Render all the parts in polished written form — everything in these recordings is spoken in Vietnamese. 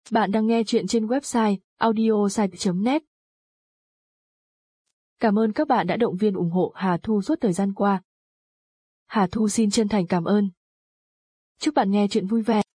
Bạn đang nghe chuyện trên website audiosite.net. Cảm ơn các bạn đã động viên ủng hộ Hà Thu suốt thời gian qua. Hà Thu xin chân thành cảm ơn. Chúc bạn nghe chuyện vui vẻ.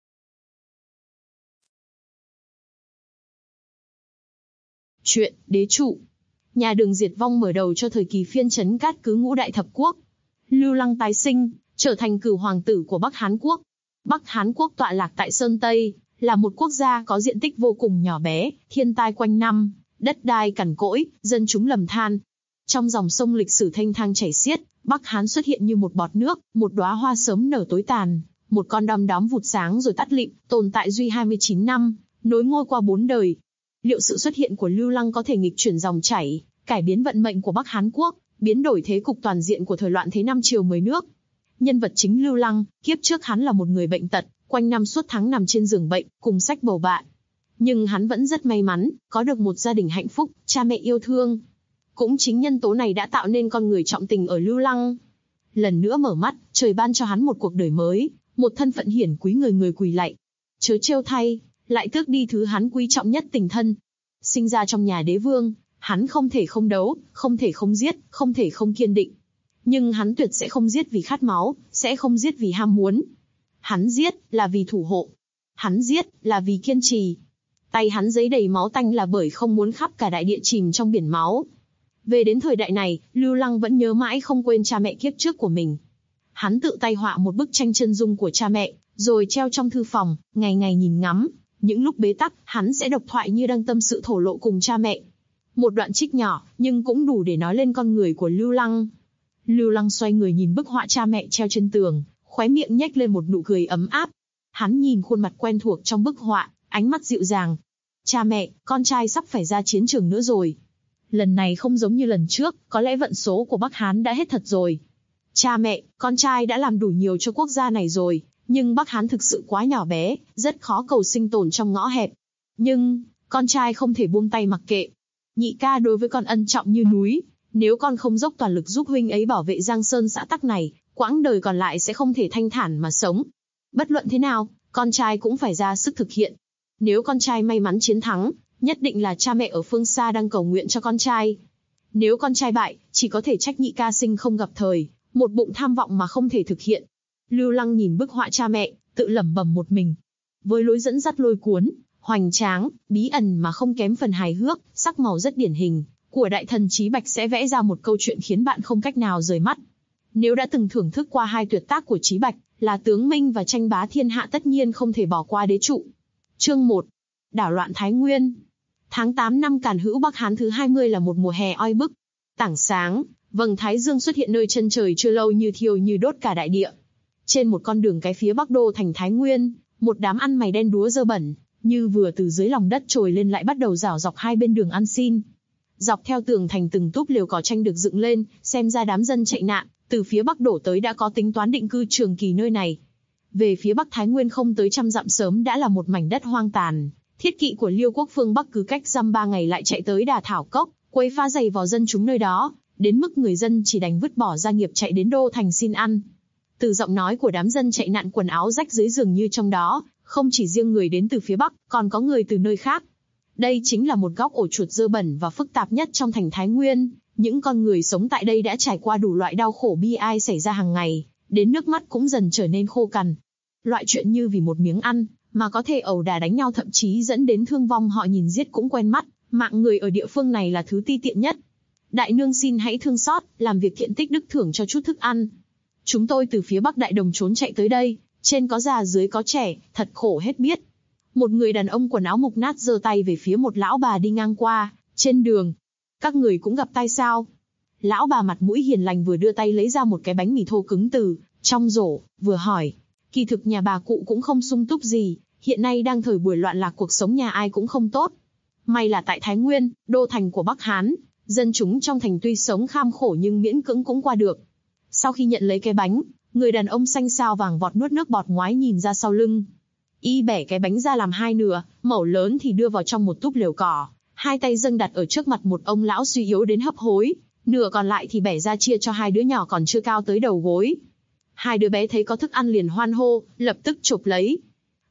Chuyện Đế Trụ. Nhà Đường diệt vong mở đầu cho thời kỳ phiên trấn cát cứ ngũ đại thập quốc. Lưu Lăng tái sinh, trở thành cửu hoàng tử của Bắc Hán Quốc. Bắc Hán Quốc tọa lạc tại Sơn Tây, là một quốc gia có diện tích vô cùng nhỏ bé, thiên tai quanh năm, đất đai cằn cỗi, dân chúng lầm than. Trong dòng sông lịch sử thênh thang chảy xiết, Bắc Hán xuất hiện như một bọt nước, một đóa hoa sớm nở tối tàn, một con đom đóm vụt sáng rồi tắt lịm, tồn tại duy 29 năm, nối ngôi qua 4 đời. Liệu sự xuất hiện của Lưu Lăng có thể nghịch chuyển dòng chảy, cải biến vận mệnh của Bắc Hán Quốc, biến đổi thế cục toàn diện của thời loạn thế năm triều 10 nước? Nhân vật chính Lưu Lăng, kiếp trước hắn là một người bệnh tật, quanh năm suốt tháng nằm trên giường bệnh, cùng sách bầu bạn. Nhưng hắn vẫn rất may mắn, có được một gia đình hạnh phúc, cha mẹ yêu thương. Cũng chính nhân tố này đã tạo nên con người trọng tình ở Lưu Lăng. Lần nữa mở mắt, trời ban cho hắn một cuộc đời mới, một thân phận hiển quý người người quỳ lạy. Chớ trêu thay, lại tước đi thứ hắn quý trọng nhất, tình thân. Sinh ra trong nhà đế vương, hắn không thể không đấu, không thể không giết, không thể không kiên định. Nhưng hắn tuyệt sẽ không giết vì khát máu, sẽ không giết vì ham muốn. Hắn giết là vì thủ hộ. Hắn giết là vì kiên trì. Tay hắn giấy đầy máu tanh là bởi không muốn khắp cả đại địa chìm trong biển máu. Về đến thời đại này, Lưu Lăng vẫn nhớ mãi không quên cha mẹ kiếp trước của mình. Hắn tự tay họa một bức tranh chân dung của cha mẹ, rồi treo trong thư phòng, ngày ngày nhìn ngắm. Những lúc bế tắc, hắn sẽ độc thoại như đang tâm sự thổ lộ cùng cha mẹ. Một đoạn trích nhỏ, nhưng cũng đủ để nói lên con người của Lưu Lăng. Lưu Lăng xoay người nhìn bức họa cha mẹ treo trên tường, khóe miệng nhếch lên một nụ cười ấm áp. Hắn nhìn khuôn mặt quen thuộc trong bức họa, ánh mắt dịu dàng. Cha mẹ, con trai sắp phải ra chiến trường nữa rồi. Lần này không giống như lần trước, có lẽ vận số của Bắc Hán đã hết thật rồi. Cha mẹ, con trai đã làm đủ nhiều cho quốc gia này rồi, nhưng Bắc Hán thực sự quá nhỏ bé, rất khó cầu sinh tồn trong ngõ hẹp. Nhưng, con trai không thể buông tay mặc kệ. Nhị ca đối với con ân trọng như núi, nếu con không dốc toàn lực giúp huynh ấy bảo vệ Giang Sơn xã tắc này, quãng đời còn lại sẽ không thể thanh thản mà sống. Bất luận thế nào, con trai cũng phải ra sức thực hiện. Nếu con trai may mắn chiến thắng, nhất định là cha mẹ ở phương xa đang cầu nguyện cho con trai. Nếu con trai bại, chỉ có thể trách nhị ca sinh không gặp thời, một bụng tham vọng mà không thể thực hiện. Lưu Lăng nhìn bức họa cha mẹ, tự lẩm bẩm một mình. Với lối dẫn dắt lôi cuốn, hoành tráng, bí ẩn mà không kém phần hài hước, sắc màu rất điển hình, của đại thần Chí Bạch sẽ vẽ ra một câu chuyện khiến bạn không cách nào rời mắt. Nếu đã từng thưởng thức qua hai tuyệt tác của Chí Bạch, là Tướng Minh và Tranh bá thiên hạ, tất nhiên không thể bỏ qua Đế Trụ. Chương 1. Đảo loạn Thái Nguyên. Tháng 8 năm Càn Hữu Bắc Hán thứ 20 là một mùa hè oi bức. Tảng sáng, vầng thái dương xuất hiện nơi chân trời chưa lâu như thiêu như đốt cả đại địa. Trên một con đường cái phía bắc đô thành Thái Nguyên, một đám ăn mày đen đúa dơ bẩn, như vừa từ dưới lòng đất trồi lên lại bắt đầu rảo dọc hai bên đường ăn xin. Dọc theo tường thành từng túp lều cỏ tranh được dựng lên, xem ra đám dân chạy nạn từ phía bắc đổ tới đã có tính toán định cư trường kỳ nơi này. Về phía bắc Thái Nguyên không tới 100 dặm sớm đã là một mảnh đất hoang tàn. Thiết kỵ của Liêu quốc phương Bắc cứ cách dăm 3 ngày lại chạy tới Đà Thảo Cốc, quấy phá giày vò dân chúng nơi đó, đến mức người dân chỉ đành vứt bỏ gia nghiệp chạy đến đô thành xin ăn. Từ giọng nói của đám dân chạy nạn quần áo rách dưới dường như trong đó, không chỉ riêng người đến từ phía Bắc, còn có người từ nơi khác. Đây chính là một góc ổ chuột dơ bẩn và phức tạp nhất trong thành Thái Nguyên. Những con người sống tại đây đã trải qua đủ loại đau khổ bi ai xảy ra hàng ngày, đến nước mắt cũng dần trở nên khô cằn. Loại chuyện như vì một miếng ăn mà có thể ẩu đả đánh nhau, thậm chí dẫn đến thương vong, họ nhìn giết cũng quen mắt. Mạng người ở địa phương này là thứ ti tiện nhất. Đại nương xin hãy thương xót, làm việc thiện tích đức thưởng cho chút thức ăn. Chúng tôi từ phía Bắc Đại Đồng trốn chạy tới đây, trên có già dưới có trẻ, thật khổ hết biết. Một người đàn ông quần áo mục nát giơ tay về phía một lão bà đi ngang qua trên đường. Các người cũng gặp tai sao? Lão bà mặt mũi hiền lành vừa đưa tay lấy ra một cái bánh mì thô cứng từ trong rổ, vừa hỏi. Kỳ thực nhà bà cụ cũng không sung túc gì, hiện nay đang thời buổi loạn lạc, cuộc sống nhà ai cũng không tốt. May là tại Thái Nguyên, đô thành của Bắc Hán, dân chúng trong thành tuy sống kham khổ nhưng miễn cưỡng cũng qua được. Sau khi nhận lấy cái bánh, người đàn ông xanh xao vàng vọt nuốt nước bọt, ngoái nhìn ra sau lưng. Y bẻ cái bánh ra làm hai nửa, mẩu lớn thì đưa vào trong một túp lều cỏ, hai tay dâng đặt ở trước mặt một ông lão suy yếu đến hấp hối, nửa còn lại thì bẻ ra chia cho hai đứa nhỏ còn chưa cao tới đầu gối. Hai đứa bé thấy có thức ăn liền hoan hô, lập tức chộp lấy.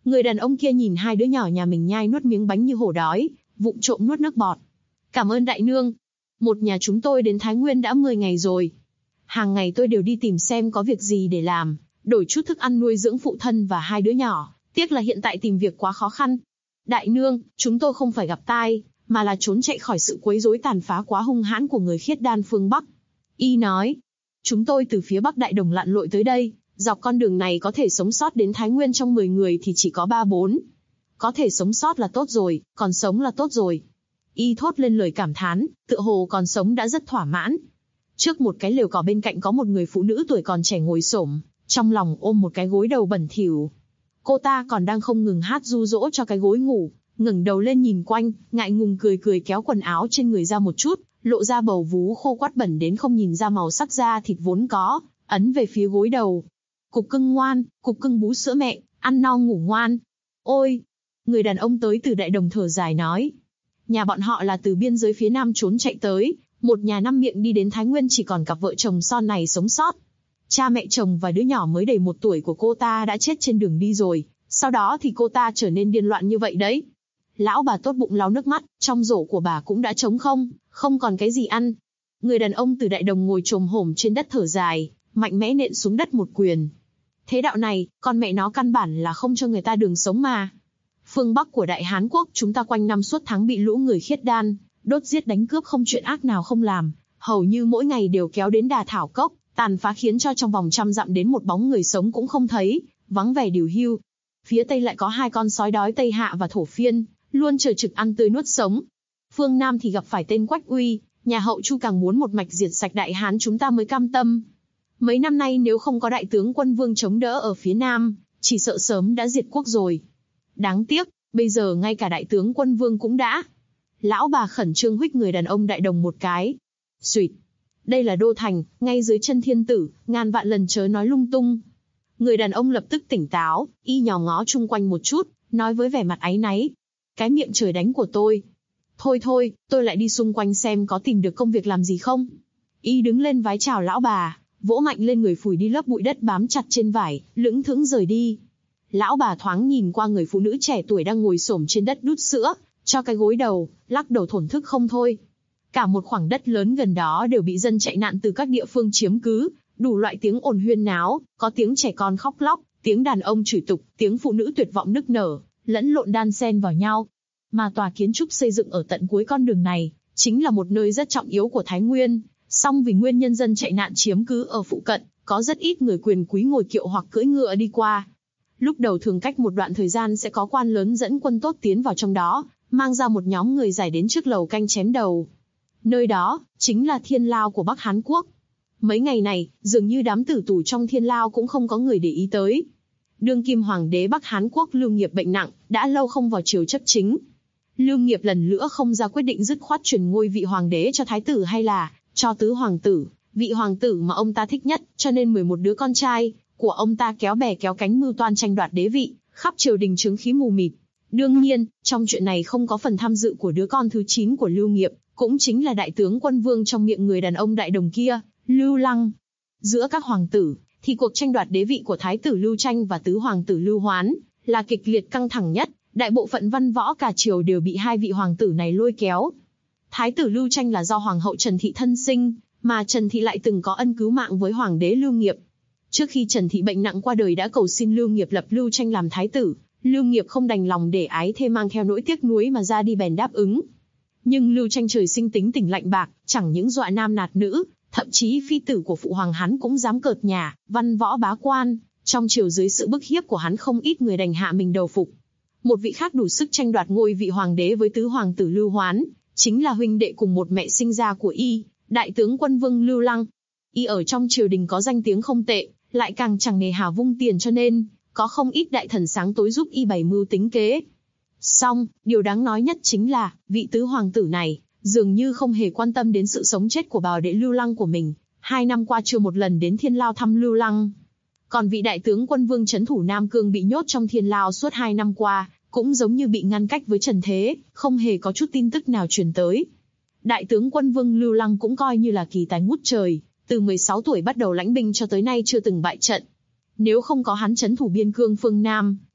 Người đàn ông kia nhìn hai đứa nhỏ nhà mình nhai nuốt miếng bánh như hổ đói, vụng trộm nuốt nước bọt. Cảm ơn đại nương. Một nhà chúng tôi đến Thái Nguyên đã 10 ngày rồi. Hàng ngày tôi đều đi tìm xem có việc gì để làm, đổi chút thức ăn nuôi dưỡng phụ thân và hai đứa nhỏ. Tiếc là hiện tại tìm việc quá khó khăn. Đại nương, chúng tôi không phải gặp tai, mà là trốn chạy khỏi sự quấy rối tàn phá quá hung hãn của người khiết đan phương Bắc. Y nói, chúng tôi từ phía Bắc Đại Đồng lặn lội tới đây, dọc con đường này có thể sống sót đến Thái Nguyên trong 10 người thì chỉ có 3-4. Có thể sống sót là tốt rồi, còn sống là tốt rồi. Y thốt lên lời cảm thán, tựa hồ còn sống đã rất thỏa mãn. Trước một cái lều cỏ bên cạnh có một người phụ nữ tuổi còn trẻ ngồi xổm, trong lòng ôm một cái gối đầu bẩn thỉu. Cô ta còn đang không ngừng hát ru rỗ cho cái gối ngủ, ngẩng đầu lên nhìn quanh, ngại ngùng cười cười kéo quần áo trên người ra một chút, lộ ra bầu vú khô quắt bẩn đến không nhìn ra màu sắc da thịt vốn có, ấn về phía gối đầu. Cục cưng ngoan, cục cưng bú sữa mẹ, ăn no ngủ ngoan. Ôi! Người đàn ông tới từ Đại Đồng thở dài nói. Nhà bọn họ là từ biên giới phía Nam trốn chạy tới, một nhà 5 miệng đi đến Thái Nguyên chỉ còn cặp vợ chồng son này sống sót. Cha mẹ chồng và đứa nhỏ mới đầy 1 tuổi của cô ta đã chết trên đường đi rồi, sau đó thì cô ta trở nên điên loạn như vậy đấy. Lão bà tốt bụng lau nước mắt, trong rổ của bà cũng đã trống không, không còn cái gì ăn. Người đàn ông từ Đại Đồng ngồi chồm hổm trên đất thở dài, mạnh mẽ nện xuống đất một quyền. Thế đạo này, con mẹ nó căn bản là không cho người ta đường sống mà. Phương Bắc của Đại Hán Quốc chúng ta quanh năm suốt tháng bị lũ người khiết đan, đốt giết đánh cướp không chuyện ác nào không làm, hầu như mỗi ngày đều kéo đến Đà Thảo Cốc, tàn phá khiến cho trong vòng 100 dặm đến một bóng người sống cũng không thấy, vắng vẻ điều hưu. Phía Tây lại có 2 con sói đói Tây Hạ và Thổ Phiên, luôn chờ trực ăn tươi nuốt sống. Phương Nam thì gặp phải tên Quách Uy, nhà hậu Chu càng muốn một mạch diệt sạch Đại Hán chúng ta mới cam tâm. Mấy năm nay nếu không có đại tướng quân Vương chống đỡ ở phía Nam, chỉ sợ sớm đã diệt quốc rồi. Đáng tiếc, bây giờ ngay cả đại tướng quân Vương cũng đã. Lão bà khẩn trương huých người đàn ông Đại Đồng một cái. Xuyệt. Đây là đô thành, ngay dưới chân thiên tử, ngàn vạn lần chớ nói lung tung. Người đàn ông lập tức tỉnh táo, y nhò ngó chung quanh một chút, nói với vẻ mặt áy náy. Cái miệng trời đánh của tôi. Thôi thôi, tôi lại đi xung quanh xem có tìm được công việc làm gì không. Y đứng lên vái chào lão bà, vỗ mạnh lên người phủi đi lớp bụi đất bám chặt trên vải, lững thững rời đi. Lão bà thoáng nhìn qua người phụ nữ trẻ tuổi đang ngồi xổm trên đất đút sữa, cho cái gối đầu, lắc đầu thổn thức không thôi. Cả một khoảng đất lớn gần đó đều bị dân chạy nạn từ các địa phương chiếm cứ, đủ loại tiếng ồn huyên náo, có tiếng trẻ con khóc lóc, tiếng đàn ông chửi tục, tiếng phụ nữ tuyệt vọng nức nở, lẫn lộn đan xen vào nhau. Mà tòa kiến trúc xây dựng ở tận cuối con đường này, chính là một nơi rất trọng yếu của Thái Nguyên, song vì nguyên nhân dân chạy nạn chiếm cứ ở phụ cận, có rất ít người quyền quý ngồi kiệu hoặc cưỡi ngựa đi qua. Lúc đầu thường cách một đoạn thời gian sẽ có quan lớn dẫn quân tốt tiến vào trong đó, mang ra một nhóm người giải đến trước lầu canh chém đầu. Nơi đó, chính là thiên lao của Bắc Hán Quốc. Mấy ngày này, dường như đám tử tù trong thiên lao cũng không có người để ý tới. Đương kim hoàng đế Bắc Hán Quốc Lưu Nghiệp bệnh nặng, đã lâu không vào triều chấp chính. Lưu Nghiệp lần nữa không ra quyết định dứt khoát truyền ngôi vị hoàng đế cho thái tử hay là cho tứ hoàng tử, vị hoàng tử mà ông ta thích nhất, cho nên 11 đứa con trai của ông ta kéo bè kéo cánh mưu toan tranh đoạt đế vị, khắp triều đình chứng khí mù mịt. Đương nhiên, trong chuyện này không có phần tham dự của đứa con thứ 9 của Lưu Nghiệp, cũng chính là đại tướng quân Vương trong miệng người đàn ông Đại Đồng kia, Lưu Lăng. Giữa các hoàng tử, thì cuộc tranh đoạt đế vị của thái tử Lưu Tranh và tứ hoàng tử Lưu Hoán là kịch liệt căng thẳng nhất, đại bộ phận văn võ cả triều đều bị hai vị hoàng tử này lôi kéo. Thái tử Lưu Tranh là do hoàng hậu Trần Thị thân sinh, mà Trần Thị lại từng có ân cứu mạng với hoàng đế Lưu Nghiệp. Trước khi Trần Thị bệnh nặng qua đời đã cầu xin Lưu Nghiệp lập Lưu Tranh làm thái tử, Lưu Nghiệp không đành lòng để ái thê mang theo nỗi tiếc nuối mà ra đi bèn đáp ứng. Nhưng Lưu Tranh trời sinh tính tình lạnh bạc, chẳng những dọa nam nạt nữ, thậm chí phi tử của phụ hoàng hắn cũng dám cợt nhả, văn võ bá quan, trong triều dưới sự bức hiếp của hắn không ít người đành hạ mình đầu phục. Một vị khác đủ sức tranh đoạt ngôi vị hoàng đế với tứ hoàng tử Lưu Hoán, chính là huynh đệ cùng một mẹ sinh ra của y, đại tướng quân Vương Lưu Lăng. Y ở trong triều đình có danh tiếng không tệ, lại càng chẳng nề hà vung tiền cho nên có không ít đại thần sáng tối giúp y bày mưu tính kế. Song, điều đáng nói nhất chính là, vị tứ hoàng tử này, dường như không hề quan tâm đến sự sống chết của bảo đệ Lưu Lăng của mình, 2 năm qua chưa một lần đến thiên lao thăm Lưu Lăng. Còn vị đại tướng quân Vương trấn thủ Nam Cương bị nhốt trong thiên lao suốt 2 năm qua, cũng giống như bị ngăn cách với trần thế, không hề có chút tin tức nào truyền tới. Đại tướng quân Vương Lưu Lăng cũng coi như là kỳ tài ngút trời, từ 16 tuổi bắt đầu lãnh binh cho tới nay chưa từng bại trận. Nếu không có hắn trấn thủ biên cương phương Nam,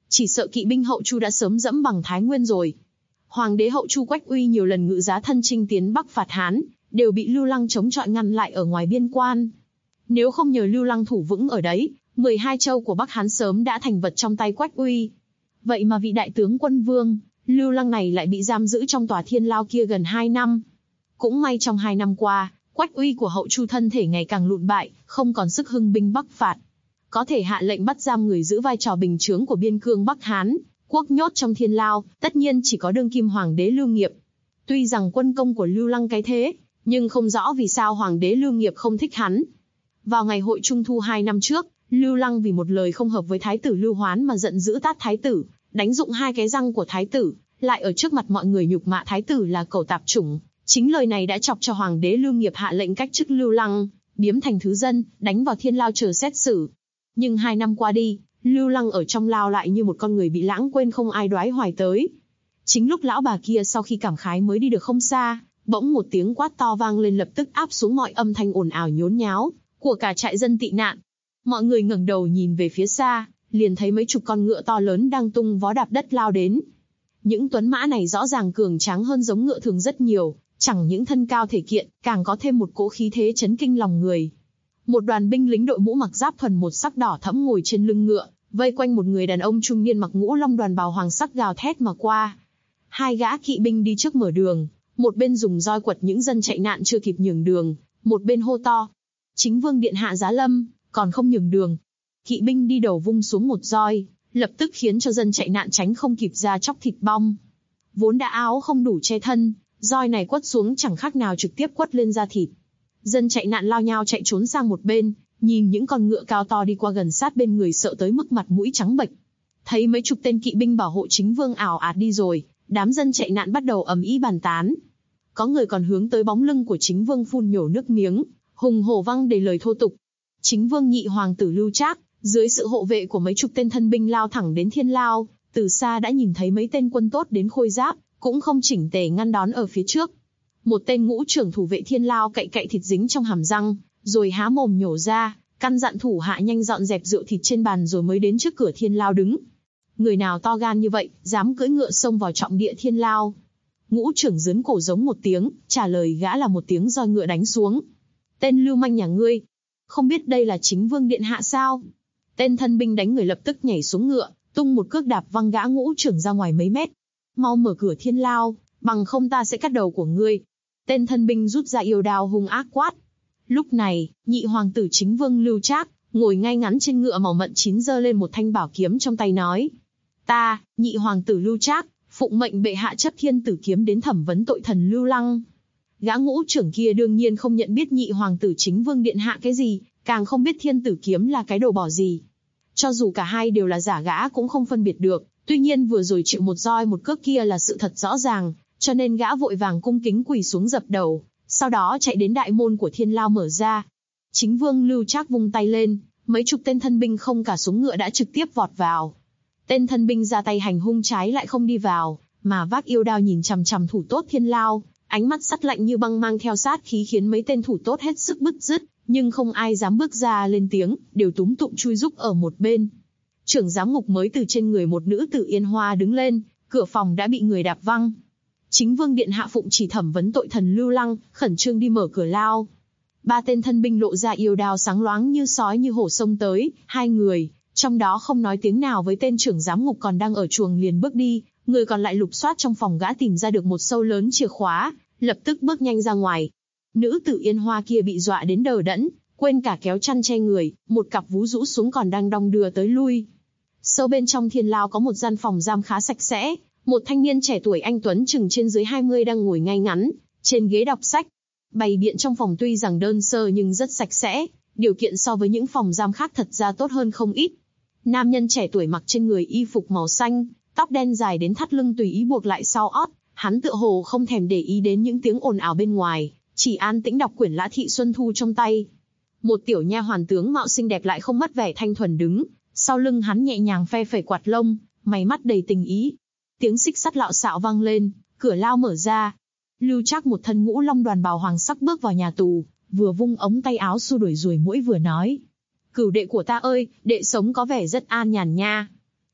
chỉ sợ kỵ binh Hậu Chu đã sớm dẫm bằng Thái Nguyên rồi. Hoàng đế Hậu Chu Quách Uy nhiều lần ngự giá thân chinh tiến Bắc phạt Hán, đều bị Lưu Lăng chống chọi ngăn lại ở ngoài biên quan. Nếu không nhờ Lưu Lăng thủ vững ở đấy, 12 châu của Bắc Hán sớm đã thành vật trong tay Quách Uy. Vậy mà vị đại tướng quân vương, Lưu Lăng này lại bị giam giữ trong tòa thiên lao kia gần 2 năm. Cũng may trong 2 năm qua, Quách Uy của Hậu Chu thân thể ngày càng lụn bại, không còn sức hưng binh bắc phạt. Có thể hạ lệnh bắt giam người giữ vai trò bình chướng của biên cương Bắc Hán, quốc nhốt trong thiên lao, tất nhiên chỉ có đương kim hoàng đế Lưu Nghiệp. Tuy rằng quân công của Lưu Lăng cái thế, nhưng không rõ vì sao hoàng đế Lưu Nghiệp không thích hắn. Vào ngày hội Trung Thu 2 năm trước, Lưu Lăng vì một lời không hợp với thái tử Lưu Hoán mà giận dữ tát thái tử, đánh rụng 2 cái răng của thái tử, lại ở trước mặt mọi người nhục mạ thái tử là cẩu tạp chủng. Chính lời này đã chọc cho hoàng đế Lưu Nghiệp hạ lệnh cách chức Lưu Lăng, biếm thành thứ dân, đánh vào thiên lao chờ xét xử. Nhưng 2 năm qua đi, Lưu Lăng ở trong lao lại như một con người bị lãng quên không ai đoái hoài tới. Chính lúc lão bà kia sau khi cảm khái mới đi được không xa, bỗng một tiếng quát to vang lên lập tức áp xuống mọi âm thanh ồn ào nhốn nháo của cả trại dân tị nạn. Mọi người ngẩng đầu nhìn về phía xa, liền thấy mấy chục con ngựa to lớn đang tung vó đạp đất lao đến. Những tuấn mã này rõ ràng cường tráng hơn giống ngựa thường rất nhiều, chẳng những thân cao thể kiện, càng có thêm một cỗ khí thế chấn kinh lòng người. Một đoàn binh lính đội mũ mặc giáp thuần một sắc đỏ thẫm ngồi trên lưng ngựa, vây quanh một người đàn ông trung niên mặc ngũ long đoàn bào hoàng sắc gào thét mà qua. 2 gã kỵ binh đi trước mở đường, một bên dùng roi quật những dân chạy nạn chưa kịp nhường đường, một bên hô to: Chính vương điện hạ giá lâm, còn không nhường đường. Kỵ binh đi đầu vung xuống một roi, lập tức khiến cho dân chạy nạn tránh không kịp ra chóc thịt bong. Vốn đã áo không đủ che thân, roi này quất xuống chẳng khác nào trực tiếp quất lên da thịt. Dân chạy nạn lao nhao chạy trốn sang một bên, nhìn những con ngựa cao to đi qua gần sát bên người sợ tới mức mặt mũi trắng bệch. Thấy mấy chục tên kỵ binh bảo hộ chính vương ảo ạt đi rồi, đám dân chạy nạn bắt đầu ầm ĩ bàn tán. Có người còn hướng tới bóng lưng của chính vương phun nhổ nước miếng, hùng hổ văng đầy lời thô tục. Chính vương nhị hoàng tử Lưu Trác, dưới sự hộ vệ của mấy chục tên thân binh lao thẳng đến thiên lao, từ xa đã nhìn thấy mấy tên quân tốt đến khôi giáp, cũng không chỉnh tề ngăn đón ở phía trước. Một tên ngũ trưởng thủ vệ thiên lao cậy cậy thịt dính trong hàm răng, rồi há mồm nhổ ra, căn dặn thủ hạ nhanh dọn dẹp rượu thịt trên bàn rồi mới đến trước cửa thiên lao đứng. Người nào to gan như vậy, dám cưỡi ngựa xông vào trọng địa thiên lao? Ngũ trưởng giớn cổ giống một tiếng, trả lời gã là một tiếng roi ngựa đánh xuống. Tên lưu manh nhà ngươi, không biết đây là chính vương điện hạ sao? Tên thân binh đánh người lập tức nhảy xuống ngựa, tung một cước đạp văng gã ngũ trưởng ra ngoài mấy mét. Mau mở cửa thiên lao, bằng không ta sẽ cắt đầu của ngươi. Tên thân binh rút ra yêu đao hung ác quát. Lúc này, nhị hoàng tử chính vương Lưu Trác, ngồi ngay ngắn trên ngựa màu mận chín giơ lên một thanh bảo kiếm trong tay nói. Ta, nhị hoàng tử Lưu Trác, phụng mệnh bệ hạ chấp thiên tử kiếm đến thẩm vấn tội thần Lưu Lăng. Gã ngũ trưởng kia đương nhiên không nhận biết nhị hoàng tử chính vương điện hạ cái gì, càng không biết thiên tử kiếm là cái đồ bỏ gì. Cho dù cả hai đều là giả gã cũng không phân biệt được, tuy nhiên vừa rồi chịu một roi một cước kia là sự thật rõ ràng, cho nên gã vội vàng cung kính quỳ xuống dập đầu, sau đó chạy đến đại môn của thiên lao mở ra. Chính vương Lưu Trác vung tay lên, mấy chục tên thân binh không cả xuống ngựa đã trực tiếp vọt vào. Tên thân binh ra tay hành hung trái lại không đi vào, mà vác yêu đao nhìn chằm chằm thủ tốt thiên lao, ánh mắt sắt lạnh như băng mang theo sát khí khiến mấy tên thủ tốt hết sức bứt rứt, nhưng không ai dám bước ra lên tiếng, đều túm tụm chui rúc ở một bên. Trưởng giám ngục mới từ trên người một nữ tử Yên Hoa đứng lên, cửa phòng đã bị người đạp văng. Chính vương điện hạ phụng chỉ thẩm vấn tội thần Lưu Lăng, khẩn trương đi mở cửa lao. 3 tên thân binh lộ ra yêu đao sáng loáng như sói như hổ xông tới, 2 người, trong đó không nói tiếng nào với tên trưởng giám ngục còn đang ở chuồng liền bước đi, người còn lại lục soát trong phòng gã tìm ra được một sâu lớn chìa khóa, lập tức bước nhanh ra ngoài. Nữ tử Yên Hoa kia bị dọa đến đờ đẫn, quên cả kéo chăn che người, một cặp vú rũ xuống còn đang đong đưa tới lui. Sâu bên trong thiên lao có một gian phòng giam khá sạch sẽ, một thanh niên trẻ tuổi anh tuấn chừng trên dưới 20 đang ngồi ngay ngắn trên ghế đọc sách. Bày biện trong phòng tuy rằng đơn sơ nhưng rất sạch sẽ, điều kiện so với những phòng giam khác thật ra tốt hơn không ít. Nam nhân trẻ tuổi mặc trên người y phục màu xanh, tóc đen dài đến thắt lưng tùy ý buộc lại sau ót, hắn tựa hồ không thèm để ý đến những tiếng ồn ào bên ngoài, chỉ an tĩnh đọc quyển Lã Thị Xuân Thu trong tay. Một tiểu nha hoàn tướng mạo xinh đẹp lại không mất vẻ thanh thuần đứng, sau lưng hắn nhẹ nhàng phe phẩy quạt lông, mày mắt đầy tình ý. Tiếng xích sắt lạo xạo vang lên, cửa lao mở ra. Lưu Trác một thân ngũ long đoàn bào hoàng sắc bước vào nhà tù, vừa vung ống tay áo xua đuổi ruồi muỗi vừa nói: Cửu đệ của ta ơi, đệ sống có vẻ rất an nhàn nha.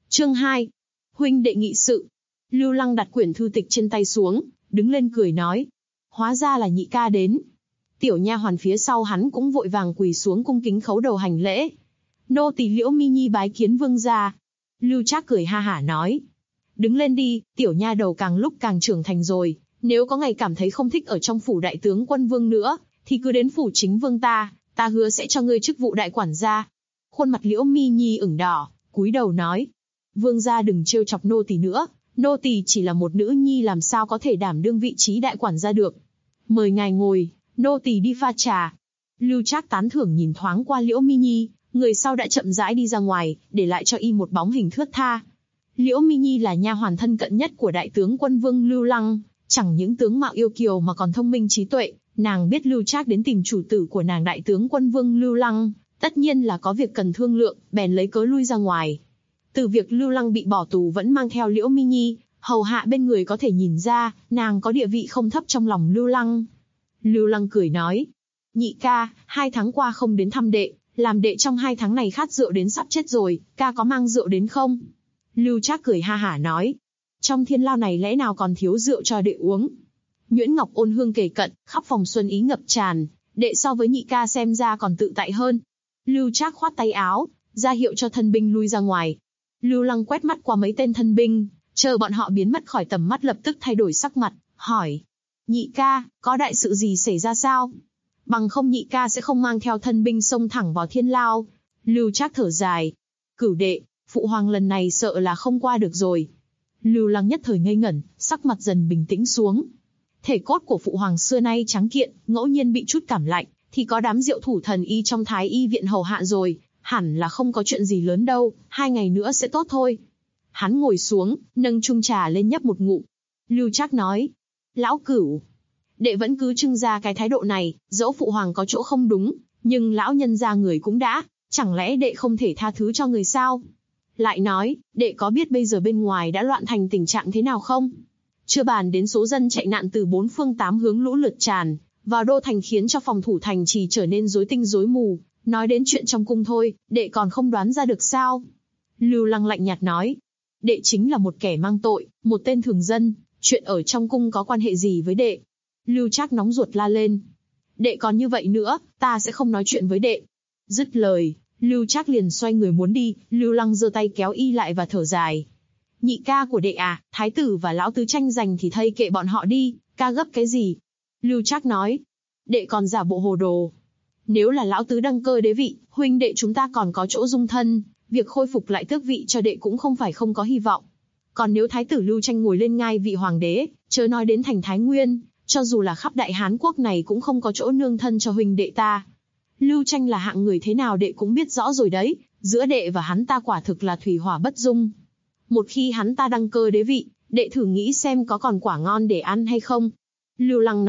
Chương 2. Huynh đệ nghị sự. Lưu Lăng đặt quyển thư tịch trên tay xuống, đứng lên cười nói. Hóa ra là nhị ca đến. Tiểu nha hoàn phía sau hắn cũng vội vàng quỳ xuống cung kính khấu đầu hành lễ. Nô tỳ Liễu Mi Nhi bái kiến vương gia. Lưu Trác cười ha hả nói. Đứng lên đi, tiểu nha đầu càng lúc càng trưởng thành rồi. Nếu có ngày cảm thấy không thích ở trong phủ đại tướng quân vương nữa, thì cứ đến phủ chính vương ta hứa sẽ cho ngươi chức vụ đại quản gia. Khuôn mặt Liễu Mi Nhi ửng đỏ, cúi đầu nói. Vương gia đừng trêu chọc nô tỳ nữa, nô tỳ chỉ là một nữ nhi làm sao có thể đảm đương vị trí đại quản gia được. Mời ngài ngồi, nô tỳ đi pha trà. Lưu Trác tán thưởng nhìn thoáng qua Liễu Mi Nhi, người sau đã chậm rãi đi ra ngoài, để lại cho y một bóng hình thướt tha. Liễu Mi Nhi là nha hoàn thân cận nhất của đại tướng quân vương Lưu Lăng, chẳng những tướng mạo yêu kiều mà còn thông minh trí tuệ. Nàng biết Lưu Trác đến tìm chủ tử của nàng đại tướng quân vương Lưu Lăng, tất nhiên là có việc cần thương lượng, bèn lấy cớ lui ra ngoài. Từ việc Lưu Lăng bị bỏ tù vẫn mang theo Liễu Mi Nhi, hầu hạ bên người có thể nhìn ra, nàng có địa vị không thấp trong lòng Lưu Lăng. Lưu Lăng cười nói, nhị ca, 2 tháng qua không đến thăm đệ, làm đệ trong 2 tháng này khát rượu đến sắp chết rồi, ca có mang rượu đến không? Lưu Trác cười ha hả nói, trong thiên lao này lẽ nào còn thiếu rượu cho đệ uống? Nhuyễn Ngọc ôn hương kề cận, khắp phòng xuân ý ngập tràn, đệ so với nhị ca xem ra còn tự tại hơn. Lưu Trác khoát tay áo, ra hiệu cho thân binh lui ra ngoài. Lưu Lăng quét mắt qua mấy tên thân binh, chờ bọn họ biến mất khỏi tầm mắt lập tức thay đổi sắc mặt, hỏi. Nhị ca, có đại sự gì xảy ra sao? Bằng không nhị ca sẽ không mang theo thân binh xông thẳng vào thiên lao. Lưu Trác thở dài. Cửu đệ, phụ hoàng lần này sợ là không qua được rồi. Lưu Lăng nhất thời ngây ngẩn, sắc mặt dần bình tĩnh xuống. Thể cốt của phụ hoàng xưa nay trắng kiện, ngẫu nhiên bị chút cảm lạnh, thì có đám diệu thủ thần y trong thái y viện hầu hạ rồi, hẳn là không có chuyện gì lớn đâu, 2 ngày nữa sẽ tốt thôi. Hắn ngồi xuống, nâng chung trà lên nhấp một ngụm. Lưu Trác nói, lão Cửu, đệ vẫn cứ trưng ra cái thái độ này, dẫu phụ hoàng có chỗ không đúng, nhưng lão nhân gia người cũng đã, chẳng lẽ đệ không thể tha thứ cho người sao? Lại nói, đệ có biết bây giờ bên ngoài đã loạn thành tình trạng thế nào không? Chưa bàn đến số dân chạy nạn từ 4 phương 8 hướng lũ lượt tràn vào đô thành khiến cho phòng thủ thành trì trở nên rối tinh rối mù. Nói đến chuyện trong cung thôi, đệ còn không đoán ra được sao? Lưu Lăng lạnh nhạt nói, đệ chính là một kẻ mang tội, một tên thường dân, chuyện ở trong cung có quan hệ gì với đệ? Lưu Trác nóng ruột la lên, đệ còn như vậy nữa, ta sẽ không nói chuyện với đệ. Dứt lời, Lưu Trác liền xoay người muốn đi, Lưu Lăng giơ tay kéo y lại và thở dài. Nhị ca của đệ à, thái tử và lão tứ tranh giành thì thây kệ bọn họ đi, ca gấp cái gì? Lưu Trác nói, đệ còn giả bộ hồ đồ. Nếu là lão tứ đăng cơ đế vị, huynh đệ chúng ta còn có chỗ dung thân, việc khôi phục lại tước vị cho đệ cũng không phải không có hy vọng. Còn nếu thái tử Lưu Tranh ngồi lên ngai vị hoàng đế, chớ nói đến thành Thái Nguyên, cho dù là khắp đại Hán quốc này cũng không có chỗ nương thân cho huynh đệ ta. Lưu Tranh là hạng người thế nào đệ cũng biết rõ rồi đấy, giữa đệ và hắn ta quả thực là thủy hỏa bất dung. Một khi hắn ta đăng cơ đế vị, đệ thử nghĩ xem có còn quả ngon để ăn hay không. Lưu Lăng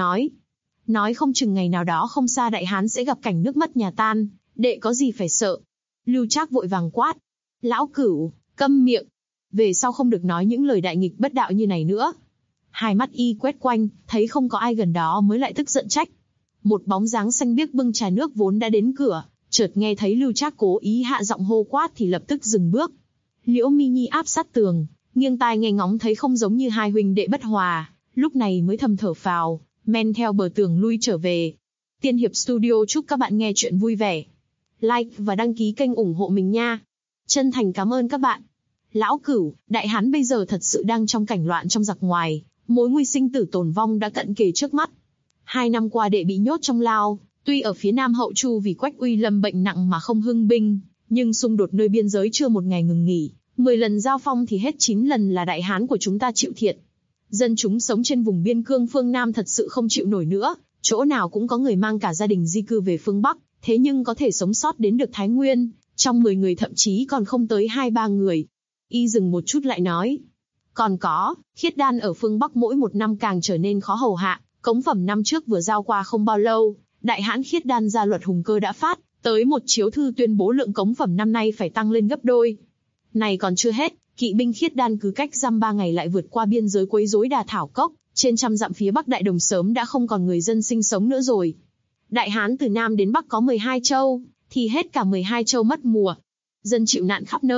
nói không chừng ngày nào đó không xa đại Hán sẽ gặp cảnh nước mất nhà tan, đệ có gì phải sợ. Lưu Trác vội vàng quát, lão Cửu, câm miệng, về sau không được nói những lời đại nghịch bất đạo như này nữa. Hai mắt y quét quanh, thấy không có ai gần đó mới lại tức giận trách. Một bóng dáng xanh biếc bưng trà nước vốn đã đến cửa, chợt nghe thấy Lưu Trác cố ý hạ giọng hô quát thì lập tức dừng bước. Liễu Mi Nhi áp sát tường, nghiêng tai nghe ngóng thấy không giống như hai huynh đệ bất hòa, lúc này mới thầm thở phào, men theo bờ tường lui trở về. Tiên Hiệp Studio chúc các bạn nghe chuyện vui vẻ. Like và đăng ký kênh ủng hộ mình nha. Chân thành cảm ơn các bạn. Lão Cửu, đại Hán bây giờ thật sự đang trong cảnh loạn trong giặc ngoài, mối nguy sinh tử tồn vong đã cận kề trước mắt. 2 năm qua đệ bị nhốt trong lao, tuy ở phía Nam Hậu Chu vì Quách Uy Lâm bệnh nặng mà không hưng binh, nhưng xung đột nơi biên giới chưa một ngày ngừng nghỉ, 10 lần giao phong thì hết 9 lần là đại Hán của chúng ta chịu thiệt. Dân chúng sống trên vùng biên cương phương Nam thật sự không chịu nổi nữa, chỗ nào cũng có người mang cả gia đình di cư về phương Bắc, thế nhưng có thể sống sót đến được Thái Nguyên, trong 10 người thậm chí còn không tới 2-3 người. Y dừng một chút lại nói, còn có, khiết đan ở phương Bắc mỗi một năm càng trở nên khó hầu hạ, cống phẩm năm trước vừa giao qua không bao lâu, đại Hán khiết đan ra luật hùng cơ đã phát, tới một chiếu thư tuyên bố lượng cống phẩm năm nay phải tăng lên gấp đôi. Này còn chưa hết, kỵ binh khiết đan cứ cách dăm 3 ngày lại vượt qua biên giới quấy rối Đà Thảo Cốc, trên trăm dặm phía Bắc Đại Đồng sớm đã không còn người dân sinh sống nữa rồi. Đại Hán từ Nam đến Bắc có 12 châu, thì hết cả 12 châu mất mùa. Dân chịu nạn khắp nơi,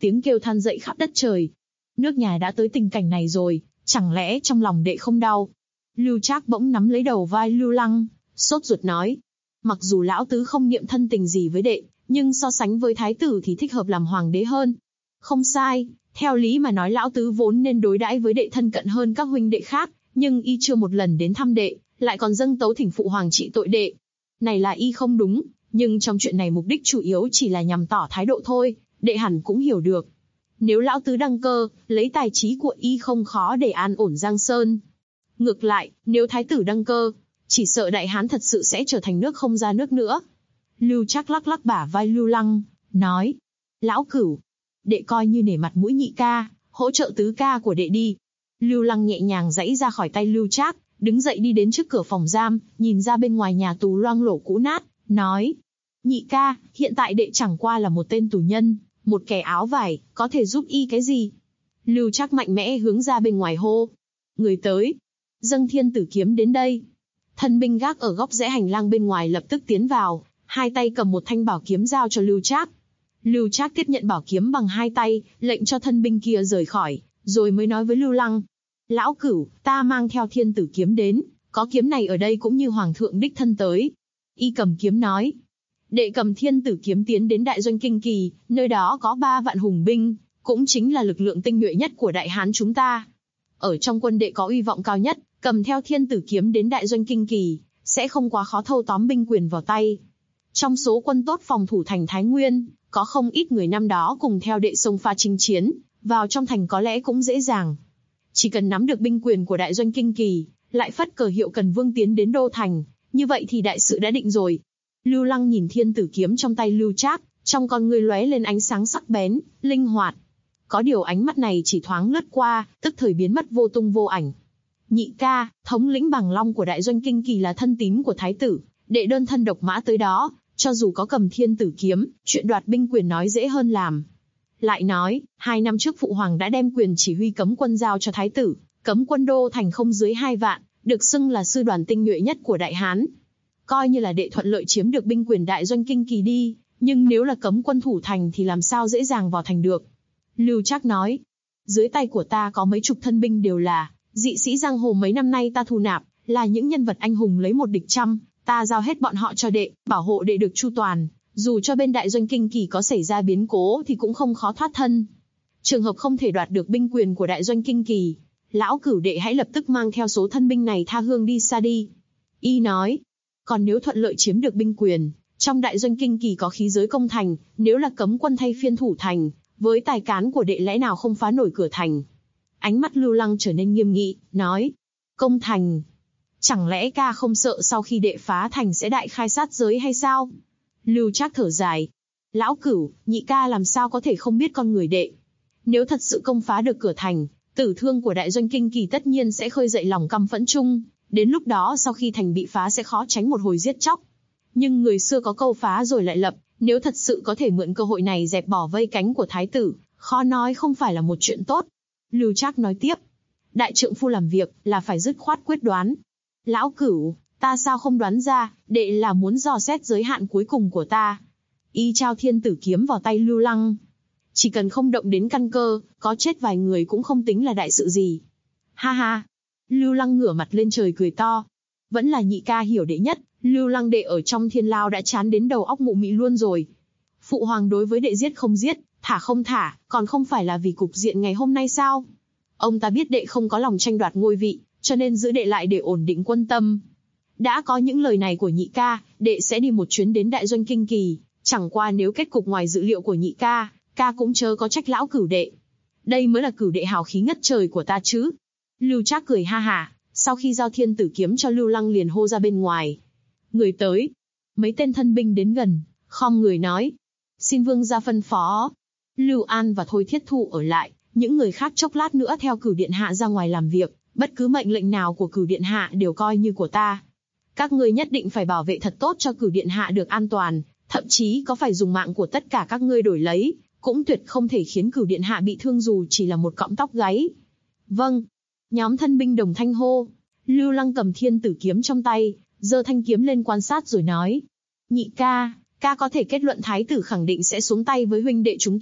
tiếng kêu than dậy khắp đất trời. Nước nhà đã tới tình cảnh này rồi, chẳng lẽ trong lòng đệ không đau? Lưu Trác bỗng nắm lấy đầu vai Lưu Lăng, sốt ruột nói. Mặc dù lão tứ không niệm thân tình gì với đệ, nhưng so sánh với thái tử thì thích hợp làm hoàng đế hơn. Không sai, theo lý mà nói lão tứ vốn nên đối đãi với đệ thân cận hơn các huynh đệ khác, nhưng y chưa một lần đến thăm đệ, lại còn dâng tấu thỉnh phụ hoàng trị tội đệ. Này là y không đúng, nhưng trong chuyện này mục đích chủ yếu chỉ là nhằm tỏ thái độ thôi, đệ hẳn cũng hiểu được. Nếu lão tứ đăng cơ, lấy tài trí của y không khó để an ổn Giang Sơn. Ngược lại, nếu thái tử đăng cơ, chỉ sợ Đại Hán thật sự sẽ trở thành nước không ra nước nữa. Lưu Trác lắc lắc bả vai Lưu Lăng, nói. Lão Cửu, đệ coi như nể mặt mũi nhị ca, hỗ trợ tứ ca của đệ đi. Lưu Lăng nhẹ nhàng giãy ra khỏi tay Lưu Trác, đứng dậy đi đến trước cửa phòng giam, nhìn ra bên ngoài nhà tù loang lổ cũ nát, nói. Nhị ca, hiện tại đệ chẳng qua là một tên tù nhân, một kẻ áo vải, có thể giúp y cái gì? Lưu Trác mạnh mẽ hướng ra bên ngoài hô. Người tới. Dâng thiên tử kiếm đến đây. Thân binh gác ở góc rẽ hành lang bên ngoài lập tức tiến vào, hai tay cầm một thanh bảo kiếm giao cho Lưu Trác. Lưu Trác tiếp nhận bảo kiếm bằng hai tay, lệnh cho thân binh kia rời khỏi, rồi mới nói với Lưu Lăng. Lão Cửu, ta mang theo thiên tử kiếm đến, có kiếm này ở đây cũng như hoàng thượng đích thân tới. Y cầm kiếm nói. Đệ cầm thiên tử kiếm tiến đến đại doanh Kinh Kỳ, nơi đó có 3 vạn hùng binh, cũng chính là lực lượng tinh nhuệ nhất của Đại Hán chúng ta. Ở trong quân đệ có uy vọng cao nhất, cầm theo thiên tử kiếm đến đại doanh Kinh Kỳ, sẽ không quá khó thâu tóm binh quyền vào tay. Trong số quân tốt phòng thủ thành Thái Nguyên, có không ít người năm đó cùng theo đệ xông pha chinh chiến, vào trong thành có lẽ cũng dễ dàng. Chỉ cần nắm được binh quyền của đại doanh Kinh Kỳ, lại phất cờ hiệu Cần Vương tiến đến đô thành, như vậy thì đại sự đã định rồi. Lưu Lăng nhìn thiên tử kiếm trong tay Lưu Trác, trong con ngươi lóe lên ánh sáng sắc bén, linh hoạt. Có điều ánh mắt này chỉ thoáng lướt qua, tức thời biến mất vô tung vô ảnh. Nhị ca, thống lĩnh Bằng Long của đại doanh Kinh Kỳ là thân tín của thái tử, đệ đơn thân độc mã tới đó, cho dù có cầm thiên tử kiếm, chuyện đoạt binh quyền nói dễ hơn làm. Lại nói, 2 năm trước phụ hoàng đã đem quyền chỉ huy cấm quân giao cho thái tử, cấm quân đô thành không dưới 2 vạn, được xưng là sư đoàn tinh nhuệ nhất của Đại Hán. Coi như là đệ thuận lợi chiếm được binh quyền đại doanh Kinh Kỳ đi, nhưng nếu là cấm quân thủ thành thì làm sao dễ dàng vào thành được. Lưu Trác nói, dưới tay của ta có mấy chục thân binh đều là dị sĩ giang hồ mấy năm nay ta thu nạp, là những nhân vật anh hùng lấy một địch trăm, ta giao hết bọn họ cho đệ, bảo hộ đệ được chu toàn, dù cho bên đại doanh Kinh Kỳ có xảy ra biến cố thì cũng không khó thoát thân. Trường hợp không thể đoạt được binh quyền của đại doanh Kinh Kỳ, lão Cửu đệ hãy lập tức mang theo số thân binh này tha hương đi xa đi. Y nói, còn nếu thuận lợi chiếm được binh quyền, trong đại doanh Kinh Kỳ có khí giới công thành, nếu là cấm quân thay phiên thủ thành, với tài cán của đệ lẽ nào không phá nổi cửa thành. Ánh mắt Lưu Lăng trở nên nghiêm nghị, nói, công thành. Chẳng lẽ ca không sợ sau khi đệ phá thành sẽ đại khai sát giới hay sao? Lưu Trác thở dài. Lão Cửu, nhị ca làm sao có thể không biết con người đệ. Nếu thật sự công phá được cửa thành, tử thương của đại doanh Kinh Kỳ tất nhiên sẽ khơi dậy lòng căm phẫn chung. Đến lúc đó sau khi thành bị phá sẽ khó tránh một hồi giết chóc. Nhưng người xưa có câu phá rồi lại lập, nếu thật sự có thể mượn cơ hội này dẹp bỏ vây cánh của thái tử, khó nói không phải là một chuyện tốt. Lưu Trác nói tiếp, đại trượng phu làm việc là phải dứt khoát quyết đoán. Lão Cửu, ta sao không đoán ra, đệ là muốn dò xét giới hạn cuối cùng của ta. Y trao thiên tử kiếm vào tay Lưu Lăng. Chỉ cần không động đến căn cơ, có chết vài người cũng không tính là đại sự gì. Ha ha. Lưu Lăng ngửa mặt lên trời cười to. Vẫn là nhị ca hiểu đệ nhất, Lưu Lăng đệ ở trong thiên lao đã chán đến đầu óc mụ mị luôn rồi. Phụ hoàng đối với đệ giết không giết, thả không thả, còn không phải là vì cục diện ngày hôm nay sao? Ông ta biết đệ không có lòng tranh đoạt ngôi vị, cho nên giữ đệ lại để ổn định quân tâm. Đã có những lời này của nhị ca, đệ sẽ đi một chuyến đến đại doanh Kinh Kỳ, chẳng qua nếu kết cục ngoài dự liệu của nhị ca, ca cũng chớ có trách lão Cửu đệ. Đây mới là Cửu đệ hào khí ngất trời của ta chứ. Lưu Trác cười ha hả, sau khi giao thiên tử kiếm cho Lưu Lăng liền hô ra bên ngoài. Người tới. Mấy tên thân binh đến gần, khom người nói. Xin vương gia phân phó. Lưu An và Thôi Thiết Thu ở lại, những người khác chốc lát nữa theo Cửu điện hạ ra ngoài làm việc, bất cứ mệnh lệnh nào của Cửu điện hạ đều coi như của ta. Các ngươi nhất định phải bảo vệ thật tốt cho Cửu điện hạ được an toàn, thậm chí có phải dùng mạng của tất cả các ngươi đổi lấy, cũng tuyệt không thể khiến Cửu điện hạ bị thương dù chỉ là một cọng tóc gáy. Vâng. Nhóm thân binh đồng thanh hô. Lưu Lăng cầm thiên tử kiếm trong tay, giơ thanh kiếm lên quan sát rồi nói. Nhị ca, ca có thể kết luận thái tử khẳng định sẽ xuống tay với huynh đệ chúng ta,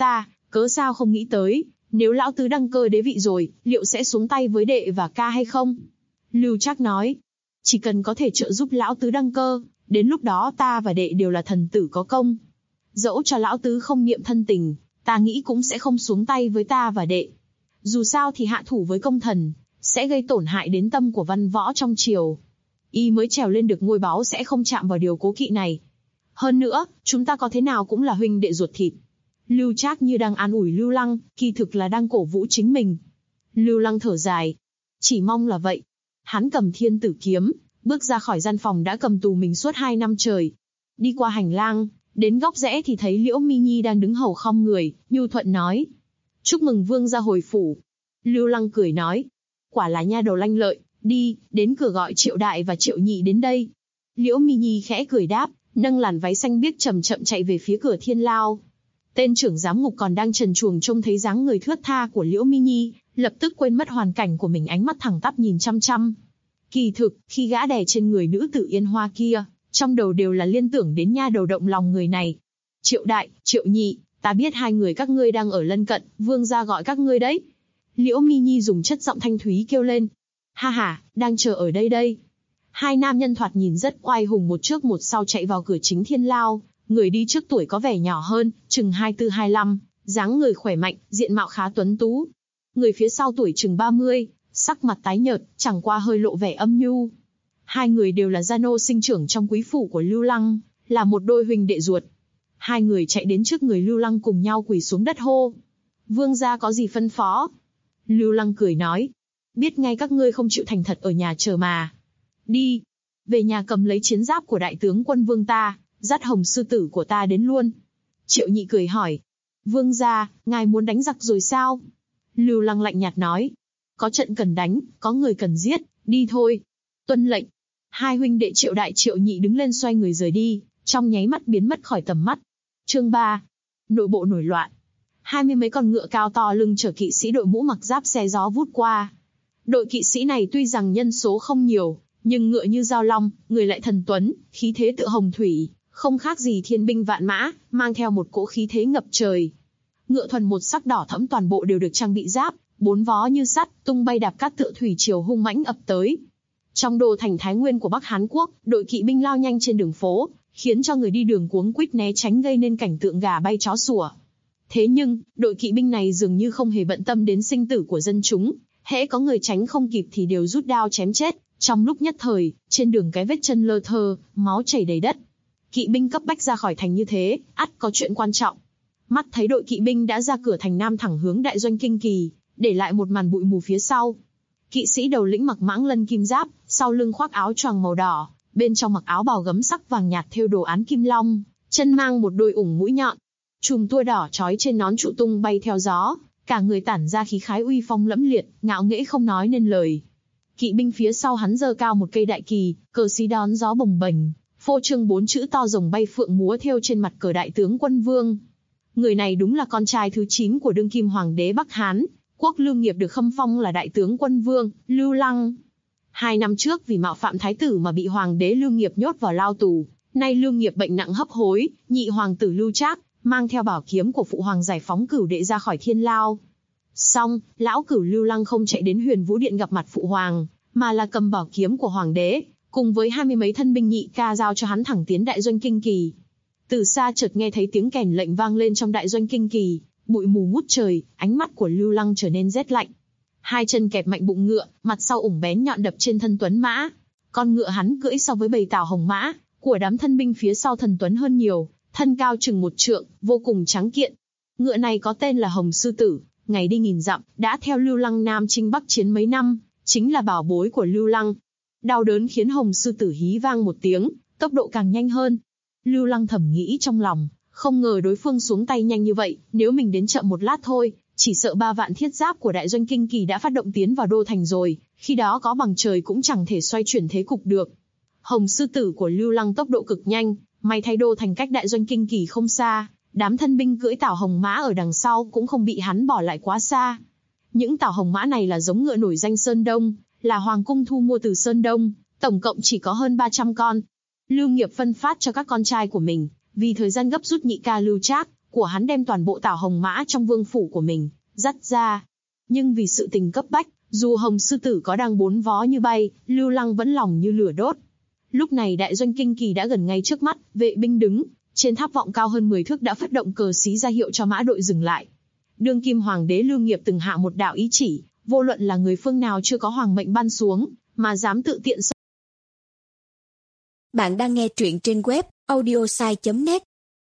Cớ sao không nghĩ tới, nếu lão tứ đăng cơ đế vị rồi, liệu sẽ xuống tay với đệ và ca hay không? Lưu Trác nói, chỉ cần có thể trợ giúp lão tứ đăng cơ, đến lúc đó ta và đệ đều là thần tử có công. Dẫu cho lão tứ không niệm thân tình, ta nghĩ cũng sẽ không xuống tay với ta và đệ. Dù sao thì hạ thủ với công thần, sẽ gây tổn hại đến tâm của văn võ trong triều. Y mới trèo lên được ngôi báu sẽ không chạm vào điều cố kỵ này. Hơn nữa, chúng ta có thế nào cũng là huynh đệ ruột thịt. Lưu Trác như đang an ủi Lưu Lăng, kỳ thực là đang cổ vũ chính mình. Lưu Lăng thở dài. Chỉ mong là vậy. Hắn cầm thiên tử kiếm, bước ra khỏi gian phòng đã cầm tù mình suốt 2 năm trời. Đi qua hành lang, đến góc rẽ thì thấy Liễu Mi Nhi đang đứng hầu khom người, nhu thuận nói. Chúc mừng vương gia hồi phủ. Lưu Lăng cười nói. Quả là nha đầu lanh lợi, đi, đến cửa gọi Triệu Đại và Triệu Nhị đến đây. Liễu Mi Nhi khẽ cười đáp, nâng làn váy xanh biếc chậm chậm chạy về phía cửa thiên lao. Tên trưởng giám ngục còn đang trần truồng trông thấy dáng người thướt tha của Liễu Mi Nhi, lập tức quên mất hoàn cảnh của mình, ánh mắt thẳng tắp nhìn chăm chăm. Kỳ thực, khi gã đè trên người nữ tử Yên Hoa kia, trong đầu đều là liên tưởng đến nha đầu động lòng người này. Triệu Đại, Triệu Nhị, ta biết hai người các ngươi đang ở lân cận, vương gia gọi các ngươi đấy. Liễu Mi Nhi dùng chất giọng thanh thúy kêu lên. Ha ha, đang chờ ở đây đây. Hai nam nhân thoạt nhìn rất oai hùng, một trước một sau chạy vào cửa chính thiên lao. Người đi trước tuổi có vẻ nhỏ hơn, chừng 24-25, dáng người khỏe mạnh, diện mạo khá tuấn tú. Người phía sau tuổi chừng 30, sắc mặt tái nhợt, chẳng qua hơi lộ vẻ âm nhu. Hai người đều là gia nô sinh trưởng trong quý phủ của Lưu Lăng, là một đôi huynh đệ ruột. Hai người chạy đến trước người Lưu Lăng cùng nhau quỳ xuống đất hô. Vương gia có gì phân phó? Lưu Lăng cười nói. Biết ngay các ngươi không chịu thành thật ở nhà chờ mà. Đi. Về nhà cầm lấy chiến giáp của đại tướng quân vương ta, dắt hồng sư tử của ta đến luôn. Triệu Nhị cười hỏi. Vương gia, ngài muốn đánh giặc rồi sao? Lưu Lăng lạnh nhạt nói. Có trận cần đánh, có người cần giết, đi thôi. Tuân lệnh. Hai huynh đệ Triệu Đại Triệu Nhị đứng lên xoay người rời đi, trong nháy mắt biến mất khỏi tầm mắt. Chương 3. Nội bộ nổi loạn. 20 mấy con ngựa cao to lưng chở kỵ sĩ đội mũ mặc giáp xe gió vút qua. Đội kỵ sĩ này tuy rằng nhân số không nhiều, nhưng ngựa như dao long, người lại thần tuấn, khí thế tựa hồng thủy, không khác gì thiên binh vạn mã, mang theo một cỗ khí thế ngập trời. Ngựa thuần một sắc đỏ thẫm toàn bộ đều được trang bị giáp, 4 vó như sắt, tung bay đạp cát tựa thủy triều hung mãnh ập tới. Trong đô thành Thái Nguyên của Bắc Hán Quốc, đội kỵ binh lao nhanh trên đường phố, khiến cho người đi đường cuống quýt né tránh, gây nên cảnh tượng gà bay chó sủa. Thế nhưng, đội kỵ binh này dường như không hề bận tâm đến sinh tử của dân chúng, hễ có người tránh không kịp thì đều rút đao chém chết. Trong lúc nhất thời, trên đường cái vết chân lơ thơ, máu chảy đầy đất. Kỵ binh cấp bách ra khỏi thành như thế, ắt có chuyện quan trọng. Mắt thấy đội kỵ binh đã ra cửa thành Nam thẳng hướng đại doanh Kinh Kỳ, để lại một màn bụi mù phía sau. Kỵ sĩ đầu lĩnh mặc mãng lân kim giáp, sau lưng khoác áo choàng màu đỏ, bên trong mặc áo bào gấm sắc vàng nhạt thêu đồ án kim long, chân mang một đôi ủng mũi nhọn. Chùm tua đỏ trói trên nón trụ tung bay theo gió, cả người tản ra khí khái uy phong lẫm liệt, ngạo nghễ không nói nên lời. Kỵ binh phía sau hắn giơ cao một cây đại kỳ, cờ xí đón gió bồng bềnh, phô trương 4 chữ to rồng bay phượng múa thêu trên mặt cờ đại tướng quân vương. Người này đúng là con trai thứ 9 của đương kim hoàng đế Bắc Hán, Quốc Lưu Nghiệp được khâm phong là đại tướng quân vương, Lưu Lăng. 2 năm trước vì mạo phạm thái tử mà bị hoàng đế Lưu Nghiệp nhốt vào lao tù, nay Lưu Nghiệp bệnh nặng hấp hối, nhị hoàng tử Lưu Trác mang theo bảo kiếm của phụ hoàng giải phóng cửu đệ ra khỏi thiên lao. Xong, lão cửu Lưu Lăng không chạy đến Huyền Vũ Điện gặp mặt phụ hoàng, mà là cầm bảo kiếm của hoàng đế, cùng với 20 mấy thân binh nhị ca giao cho hắn thẳng tiến đại doanh Kinh Kỳ. Từ xa chợt nghe thấy tiếng kèn lệnh vang lên trong đại doanh Kinh Kỳ, bụi mù ngút trời, ánh mắt của Lưu Lăng trở nên rét lạnh. Hai chân kẹp mạnh bụng ngựa, mặt sau ủng bén nhọn đập trên thân tuấn mã. Con ngựa hắn cưỡi so với bầy tảo hồng mã của đám thân binh phía sau thần tuấn hơn nhiều, thân cao chừng 1 trượng, vô cùng trắng kiện. Ngựa này có tên là Hồng Sư Tử, ngày đi nghìn dặm, đã theo Lưu Lăng Nam chinh Bắc chiến mấy năm, chính là bảo bối của Lưu Lăng. Đau đớn khiến Hồng Sư Tử hí vang một tiếng, tốc độ càng nhanh hơn. Lưu Lăng thầm nghĩ trong lòng, không ngờ đối phương xuống tay nhanh như vậy, nếu mình đến chậm một lát thôi, chỉ sợ 3 vạn thiết giáp của đại doanh Kinh Kỳ đã phát động tiến vào đô thành rồi, khi đó có bằng trời cũng chẳng thể xoay chuyển thế cục được. Hồng Sư Tử của Lưu Lăng tốc độ cực nhanh, may thay đô thành cách đại doanh Kinh Kỳ không xa, đám thân binh cưỡi tảo hồng mã ở đằng sau cũng không bị hắn bỏ lại quá xa. Những tảo hồng mã này là giống ngựa nổi danh Sơn Đông, là hoàng cung thu mua từ Sơn Đông, tổng cộng chỉ có hơn 300 con. Lưu Nghiệp phân phát cho các con trai của mình, vì thời gian gấp rút nhị ca Lưu Trác của hắn đem toàn bộ Tảo Hồng Mã trong vương phủ của mình dắt ra. Nhưng vì sự tình cấp bách, dù Hồng Sư Tử có đang bốn vó như bay, Lưu Lăng vẫn lòng như lửa đốt. Lúc này đại doanh Kinh Kỳ đã gần ngay trước mắt, vệ binh đứng trên tháp vọng cao hơn 10 thước đã phất động cờ xí ra hiệu cho mã đội dừng lại. Đương kim hoàng đế Lưu Nghiệp từng hạ một đạo ý chỉ, vô luận là người phương nào chưa có hoàng mệnh ban xuống, mà dám tự tiện. Bạn đang nghe truyện trên web audiosai.net.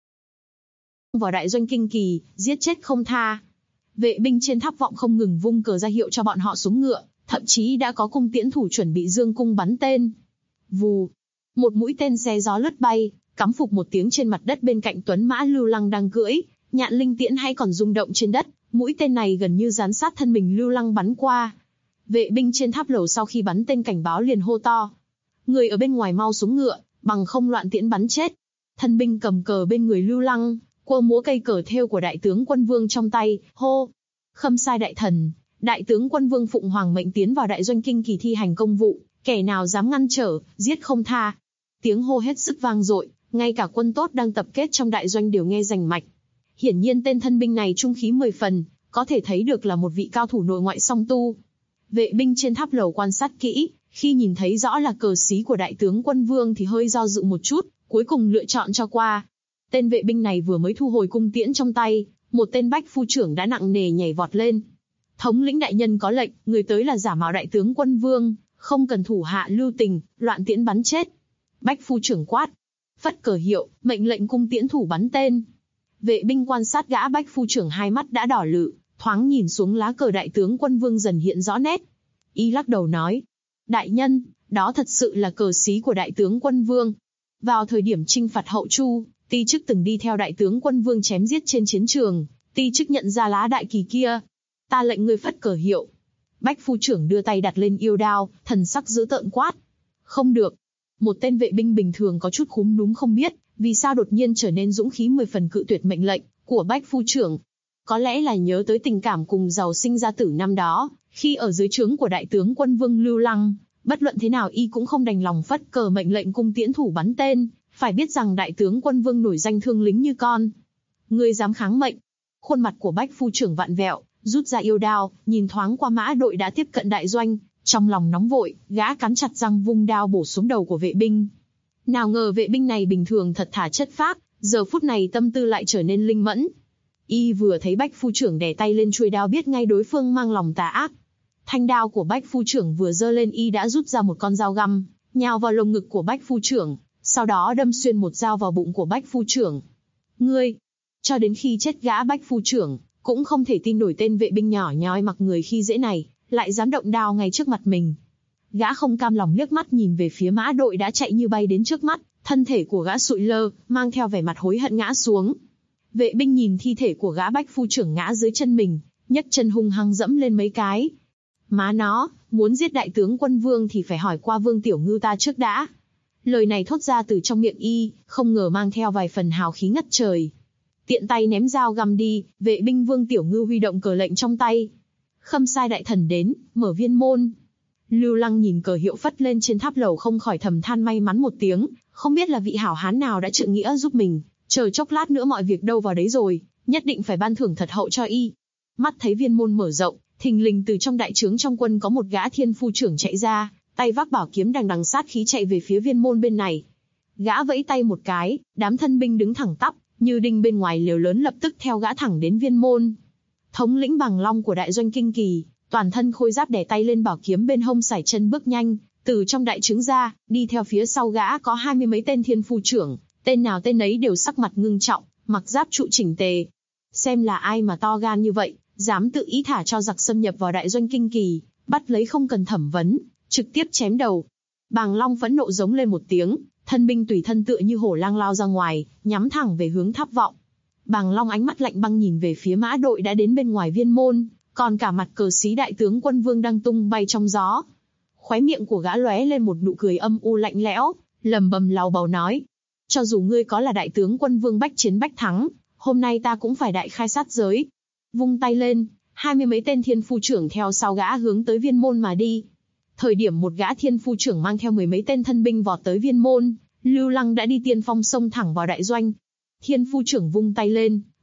Vào đại doanh Kinh Kỳ, giết chết không tha. Vệ binh trên tháp vọng không ngừng vung cờ ra hiệu cho bọn họ xuống ngựa, thậm chí đã có cung tiễn thủ chuẩn bị dương cung bắn tên. Vù, một mũi tên xé gió lướt bay, cắm phục một tiếng trên mặt đất bên cạnh tuấn mã Lưu Lăng đang cưỡi, nhạn linh tiễn hay còn rung động trên đất, mũi tên này gần như dán sát thân mình Lưu Lăng bắn qua. Vệ binh trên tháp lầu sau khi bắn tên cảnh báo liền hô to: người ở bên ngoài mau xuống ngựa, bằng không loạn tiễn bắn chết. Thân binh cầm cờ bên người Lưu Lăng, quơ múa cây cờ thêu của đại tướng Quân Vương trong tay, hô: Khâm sai đại thần, đại tướng Quân Vương phụng hoàng mệnh tiến vào đại doanh Kinh Kỳ thi hành công vụ, kẻ nào dám ngăn trở, giết không tha. Tiếng hô hết sức vang dội, ngay cả quân tốt đang tập kết trong đại doanh đều nghe rành mạch. Hiển nhiên tên thân binh này trung khí 10 phần, có thể thấy được là một vị cao thủ nội ngoại song tu. Vệ binh trên tháp lầu quan sát kỹ, khi nhìn thấy rõ là cờ xí của đại tướng Quân Vương thì hơi do dự một chút, cuối cùng lựa chọn cho qua. Tên vệ binh này vừa mới thu hồi cung tiễn trong tay, một tên bách phu trưởng đã nặng nề nhảy vọt lên. Thống lĩnh đại nhân có lệnh, người tới là giả mạo đại tướng Quân Vương, không cần thủ hạ lưu tình, loạn tiễn bắn chết. Bách phu trưởng quát, phất cờ hiệu, mệnh lệnh cung tiễn thủ bắn tên. Vệ binh quan sát gã bách phu trưởng hai mắt đã đỏ lự, thoáng nhìn xuống lá cờ đại tướng Quân Vương dần hiện rõ nét. Y lắc đầu nói, đại nhân, đó thật sự là cờ xí của đại tướng Quân Vương. Vào thời điểm chinh phạt Hậu Chu, Ti chức từng đi theo đại tướng Quân Vương chém giết trên chiến trường, Ti chức nhận ra lá đại kỳ kia. Ta lệnh ngươi phất cờ hiệu. Bách phu trưởng đưa tay đặt lên yêu đao, thần sắc dữ tợn quát. Không được. Một tên vệ binh bình thường có chút khúm núm không biết, vì sao đột nhiên trở nên dũng khí 10 phần cự tuyệt mệnh lệnh của bách phu trưởng. Có lẽ là nhớ tới tình cảm cùng giàu sinh ra tử năm đó, khi ở dưới trướng của đại tướng Quân Vương Lưu Lăng, bất luận thế nào y cũng không đành lòng phất cờ mệnh lệnh cung tiễn thủ bắn tên, phải biết rằng đại tướng Quân Vương nổi danh thương lính như con. Ngươi dám kháng mệnh? Khuôn mặt của bách phu trưởng vặn vẹo, rút ra yêu đao, nhìn thoáng qua mã đội đã tiếp cận đại doanh, trong lòng nóng vội, gã cắn chặt răng vung đao bổ xuống đầu của vệ binh. Nào ngờ vệ binh này bình thường thật thà chất phác, giờ phút này tâm tư lại trở nên linh mẫn. Y vừa thấy bách phu trưởng đè tay lên chuôi đao biết ngay đối phương mang lòng tà ác. Thanh đao của bách phu trưởng vừa giơ lên y đã rút ra một con dao găm, nhào vào lồng ngực của bách phu trưởng, sau đó đâm xuyên một dao vào bụng của bách phu trưởng. Ngươi! Cho đến khi chết gã bách phu trưởng, cũng không thể tin nổi tên vệ binh nhỏ nhoi mặc người khi dễ này, lại dám động đao ngay trước mặt mình. Gã không cam lòng liếc mắt nhìn về phía mã đội đã chạy như bay đến trước mắt, thân thể của gã sụi lơ, mang theo vẻ mặt hối hận ngã xuống. Vệ binh nhìn thi thể của gã bách phu trưởng ngã dưới chân mình, nhấc chân hung hăng dẫm lên mấy cái. Má nó, muốn giết đại tướng Quân Vương thì phải hỏi qua Vương Tiểu Ngưu ta trước đã. Lời này thốt ra từ trong miệng y, không ngờ mang theo vài phần hào khí ngất trời. Tiện tay ném dao găm đi, vệ binh Vương Tiểu Ngưu huy động cờ lệnh trong tay. Khâm sai đại thần đến, mở viên môn. Lưu Lăng nhìn cờ hiệu phất lên trên tháp lầu không khỏi thầm than may mắn một tiếng, không biết là vị hảo hán nào đã trượng nghĩa giúp mình, chờ chốc lát nữa mọi việc đâu vào đấy rồi, nhất định phải ban thưởng thật hậu cho y. Mắt thấy viên môn mở rộng, thình lình từ trong đại trướng trong quân có một gã thiên phu trưởng chạy ra, tay vác bảo kiếm đằng đằng sát khí chạy về phía viên môn bên này. Gã vẫy tay một cái, đám thân binh đứng thẳng tắp, như đinh bên ngoài lều lớn lập tức theo gã thẳng đến viên môn. Thống lĩnh Bằng Long của đại doanh Kinh Kỳ, toàn thân khôi giáp đè tay lên bảo kiếm bên hông sải chân bước nhanh, từ trong đại trướng ra, đi theo phía sau gã có 20 mấy tên thiên phu trưởng, tên nào tên ấy đều sắc mặt ngưng trọng, mặc giáp trụ chỉnh tề. Xem là ai mà to gan như vậy, dám tự ý thả cho giặc xâm nhập vào đại doanh Kinh Kỳ, bắt lấy không cần thẩm vấn, trực tiếp chém đầu. Bàng Long phẫn nộ giống lên một tiếng, thân binh tùy thân tựa như hổ lang lao ra ngoài, nhắm thẳng về hướng tháp vọng. Bàng Long ánh mắt lạnh băng nhìn về phía mã đội đã đến bên ngoài viên môn, còn cả mặt cờ xí đại tướng Quân Vương đang tung bay trong gió. Khóe miệng của gã lóe lên một nụ cười âm u lạnh lẽo, lẩm bẩm lầu bầu nói: cho dù ngươi có là đại tướng Quân Vương bách chiến bách thắng, hôm nay ta cũng phải đại khai sát giới. Vung tay lên, 20 mấy tên thiên phu trưởng theo sau gã hướng tới viên môn mà đi. Thời điểm một gã thiên phu trưởng mang theo 10 mấy tên thân binh vọt tới viên môn, Lưu Lăng đã đi tiên phong xông thẳng vào đại doanh. Thiên phu trưởng vung tay lên,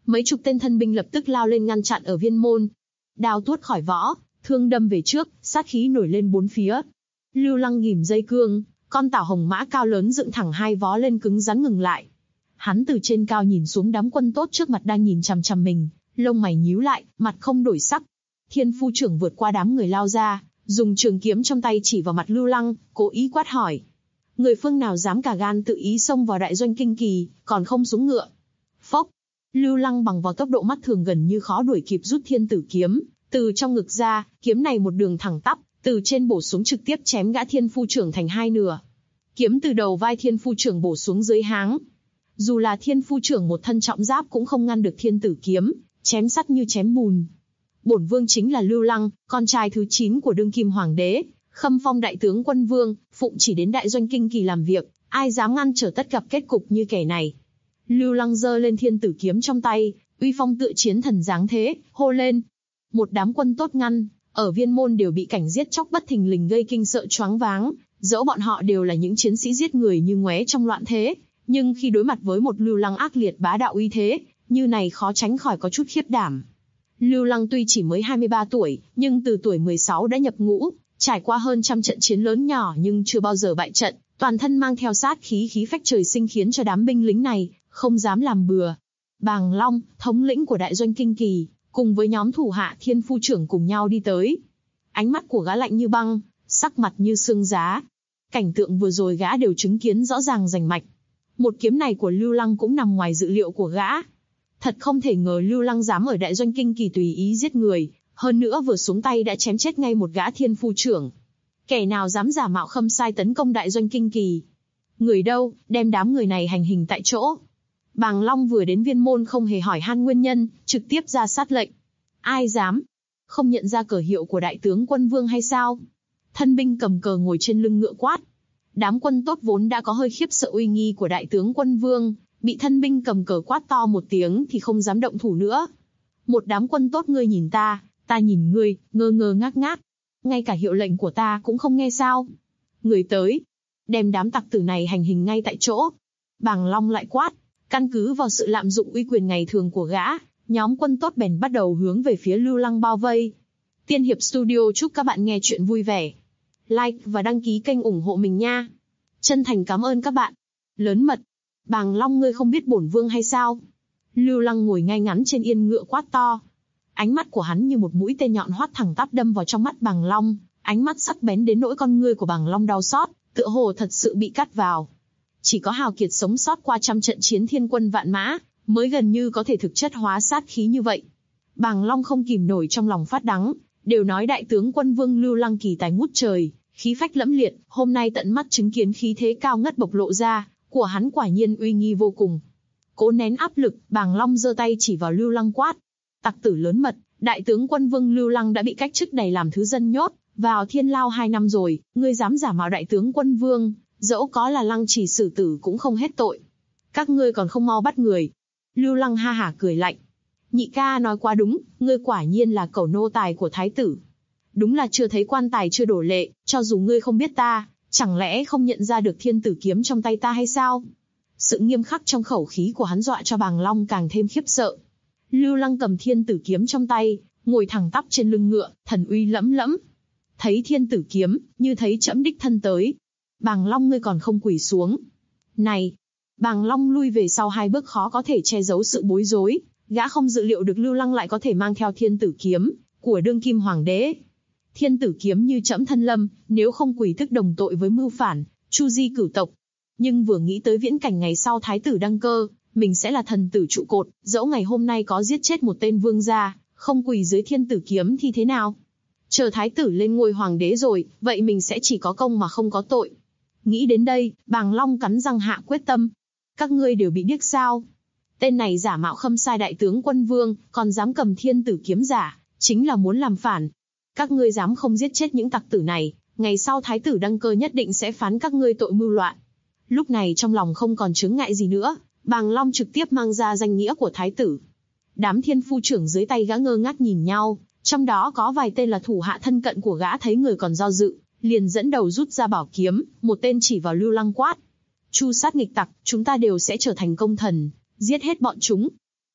Mấy chục tên thân binh lập tức lao lên ngăn chặn ở viên môn. Đao tuốt khỏi võ, thương đâm về trước, sát khí nổi lên bốn phía. Lưu Lăng ghìm dây cương, con tảo hồng mã cao lớn dựng thẳng hai vó lên cứng rắn ngừng lại. Hắn từ trên cao nhìn xuống đám quân tốt trước mặt đang nhìn chằm chằm mình, lông mày nhíu lại, mặt không đổi sắc. Thiên phu trưởng vượt qua đám người lao ra, dùng trường kiếm trong tay chỉ vào mặt Lưu Lăng, cố ý quát hỏi. Người phương nào dám cả gan tự ý xông vào đại doanh Kinh Kỳ, còn không xuống ngựa. Phốc! Lưu Lăng bằng vào tốc độ mắt thường gần như khó đuổi kịp rút thiên tử kiếm, từ trong ngực ra, kiếm này một đường thẳng tắp, từ trên bổ xuống trực tiếp chém gã thiên phu trưởng thành hai nửa. Kiếm từ đầu vai thiên phu trưởng bổ xuống dưới háng. Dù là thiên phu trưởng một thân trọng giáp cũng không ngăn được thiên tử kiếm, chém sắt như chém bùn. Bổn vương chính là Lưu Lăng, con trai thứ 9 của đương kim hoàng đế, khâm phong đại tướng quân vương, phụng chỉ đến đại doanh Kinh Kỳ làm việc, ai dám ngăn trở tất gặp kết cục như kẻ này. Lưu Lăng giơ lên thiên tử kiếm trong tay, uy phong tựa chiến thần dáng thế, hô lên. Một đám quân tốt ngăn, ở viên môn đều bị cảnh giết chóc bất thình lình gây kinh sợ choáng váng, dẫu bọn họ đều là những chiến sĩ giết người như ngoé trong loạn thế, nhưng khi đối mặt với một Lưu Lăng ác liệt bá đạo uy thế, như này khó tránh khỏi có chút khiếp đảm. Lưu Lăng tuy chỉ mới 23 tuổi, nhưng từ tuổi 16 đã nhập ngũ, trải qua hơn trăm trận chiến lớn nhỏ nhưng chưa bao giờ bại trận, toàn thân mang theo sát khí phách trời sinh khiến cho đám binh lính này không dám làm bừa. Bàng Long, thống lĩnh của đại doanh Kinh Kỳ, cùng với nhóm thủ hạ thiên phu trưởng cùng nhau đi tới. Ánh mắt của gã lạnh như băng, sắc mặt như xương giá. Cảnh tượng vừa rồi gã đều chứng kiến rõ ràng rành mạch. Một kiếm này của Lưu Lăng cũng nằm ngoài dự liệu của gã. Thật không thể ngờ Lưu Lăng dám ở đại doanh Kinh Kỳ tùy ý giết người, hơn nữa vừa xuống tay đã chém chết ngay một gã thiên phu trưởng. Kẻ nào dám giả mạo khâm sai tấn công đại doanh Kinh Kỳ? Người đâu, đem đám người này hành hình tại chỗ. Bàng Long vừa đến viên môn không hề hỏi han nguyên nhân, trực tiếp ra sát lệnh. Ai dám? Không nhận ra cờ hiệu của đại tướng quân vương hay sao? Thân binh cầm cờ ngồi trên lưng ngựa quát. Đám quân tốt vốn đã có hơi khiếp sợ uy nghi của đại tướng quân vương, bị thân binh cầm cờ quát to một tiếng thì không dám động thủ nữa. Một đám quân tốt ngươi nhìn ta nhìn ngươi, ngơ ngơ ngác ngác. Ngay cả hiệu lệnh của ta cũng không nghe sao? Người tới, đem đám tặc tử này hành hình ngay tại chỗ. Bàng Long lại quát. Căn cứ vào sự lạm dụng uy quyền ngày thường của gã, nhóm quân tốt bèn bắt đầu hướng về phía Lưu Lăng bao vây. Tiên Hiệp Studio chúc các bạn nghe chuyện vui vẻ. Like và đăng ký kênh ủng hộ mình nha. Chân thành cảm ơn các bạn. Lớn mật. Bàng Long ngươi không biết bổn vương hay sao? Lưu Lăng ngồi ngay ngắn trên yên ngựa quát to. Ánh mắt của hắn như một mũi tên nhọn hoắt thẳng tắp đâm vào trong mắt Bàng Long. Ánh mắt sắc bén đến nỗi con ngươi của Bàng Long đau xót, tựa hồ thật sự bị cắt vào. Chỉ có hào kiệt sống sót qua trăm trận chiến thiên quân vạn mã, mới gần như có thể thực chất hóa sát khí như vậy. Bàng Long không kìm nổi trong lòng phát đắng, đều nói đại tướng quân vương Lưu Lăng kỳ tài ngút trời, khí phách lẫm liệt, hôm nay tận mắt chứng kiến khí thế cao ngất bộc lộ ra, của hắn quả nhiên uy nghi vô cùng. Cố nén áp lực, Bàng Long giơ tay chỉ vào Lưu Lăng quát. Tặc tử lớn mật, đại tướng quân vương Lưu Lăng đã bị cách chức này làm thứ dân nhốt, vào thiên lao 2 năm rồi, ngươi dám giả mạo đại tướng quân vương, dẫu có là Lăng Trì xử tử cũng không hết tội. Các ngươi còn không mau bắt người. Lưu Lăng ha hả cười lạnh. Nhị ca nói quá đúng, ngươi quả nhiên là cẩu nô tài của thái tử. Đúng là chưa thấy quan tài chưa đổ lệ, cho dù ngươi không biết ta, chẳng lẽ không nhận ra được thiên tử kiếm trong tay ta hay sao? Sự nghiêm khắc trong khẩu khí của hắn dọa cho Bàng Long càng thêm khiếp sợ. Lưu Lăng cầm thiên tử kiếm trong tay, ngồi thẳng tắp trên lưng ngựa, thần uy lẫm lẫm. Thấy thiên tử kiếm, như thấy trẫm đích thân tới. Bàng Long ngươi còn không quỳ xuống. Này! Bàng Long lui về sau 2 bước khó có thể che giấu sự bối rối, gã không dự liệu được Lưu Lăng lại có thể mang theo thiên tử kiếm của đương kim hoàng đế. Thiên tử kiếm như trẫm thân lâm, nếu không quỳ tức đồng tội với mưu phản, chu di cửu tộc. Nhưng vừa nghĩ tới viễn cảnh ngày sau thái tử đăng cơ, mình sẽ là thần tử trụ cột, dẫu ngày hôm nay có giết chết một tên vương gia, không quỳ dưới thiên tử kiếm thì thế nào? Chờ thái tử lên ngôi hoàng đế rồi, vậy mình sẽ chỉ có công mà không có tội. Nghĩ đến đây, Bàng Long cắn răng hạ quyết tâm. Các ngươi đều bị điếc sao? Tên này giả mạo khâm sai đại tướng quân vương, còn dám cầm thiên tử kiếm giả, chính là muốn làm phản. Các ngươi dám không giết chết những tặc tử này, ngày sau thái tử đăng cơ nhất định sẽ phán các ngươi tội mưu loạn. Lúc này trong lòng không còn chướng ngại gì nữa, Bàng Long trực tiếp mang ra danh nghĩa của thái tử. Đám thiên phu trưởng dưới tay gã ngơ ngác nhìn nhau, trong đó có vài tên là thủ hạ thân cận của gã thấy người còn do dự, liền dẫn đầu rút ra bảo kiếm, một tên chỉ vào Lưu Lăng quát. Chu sát nghịch tặc, chúng ta đều sẽ trở thành công thần, giết hết bọn chúng.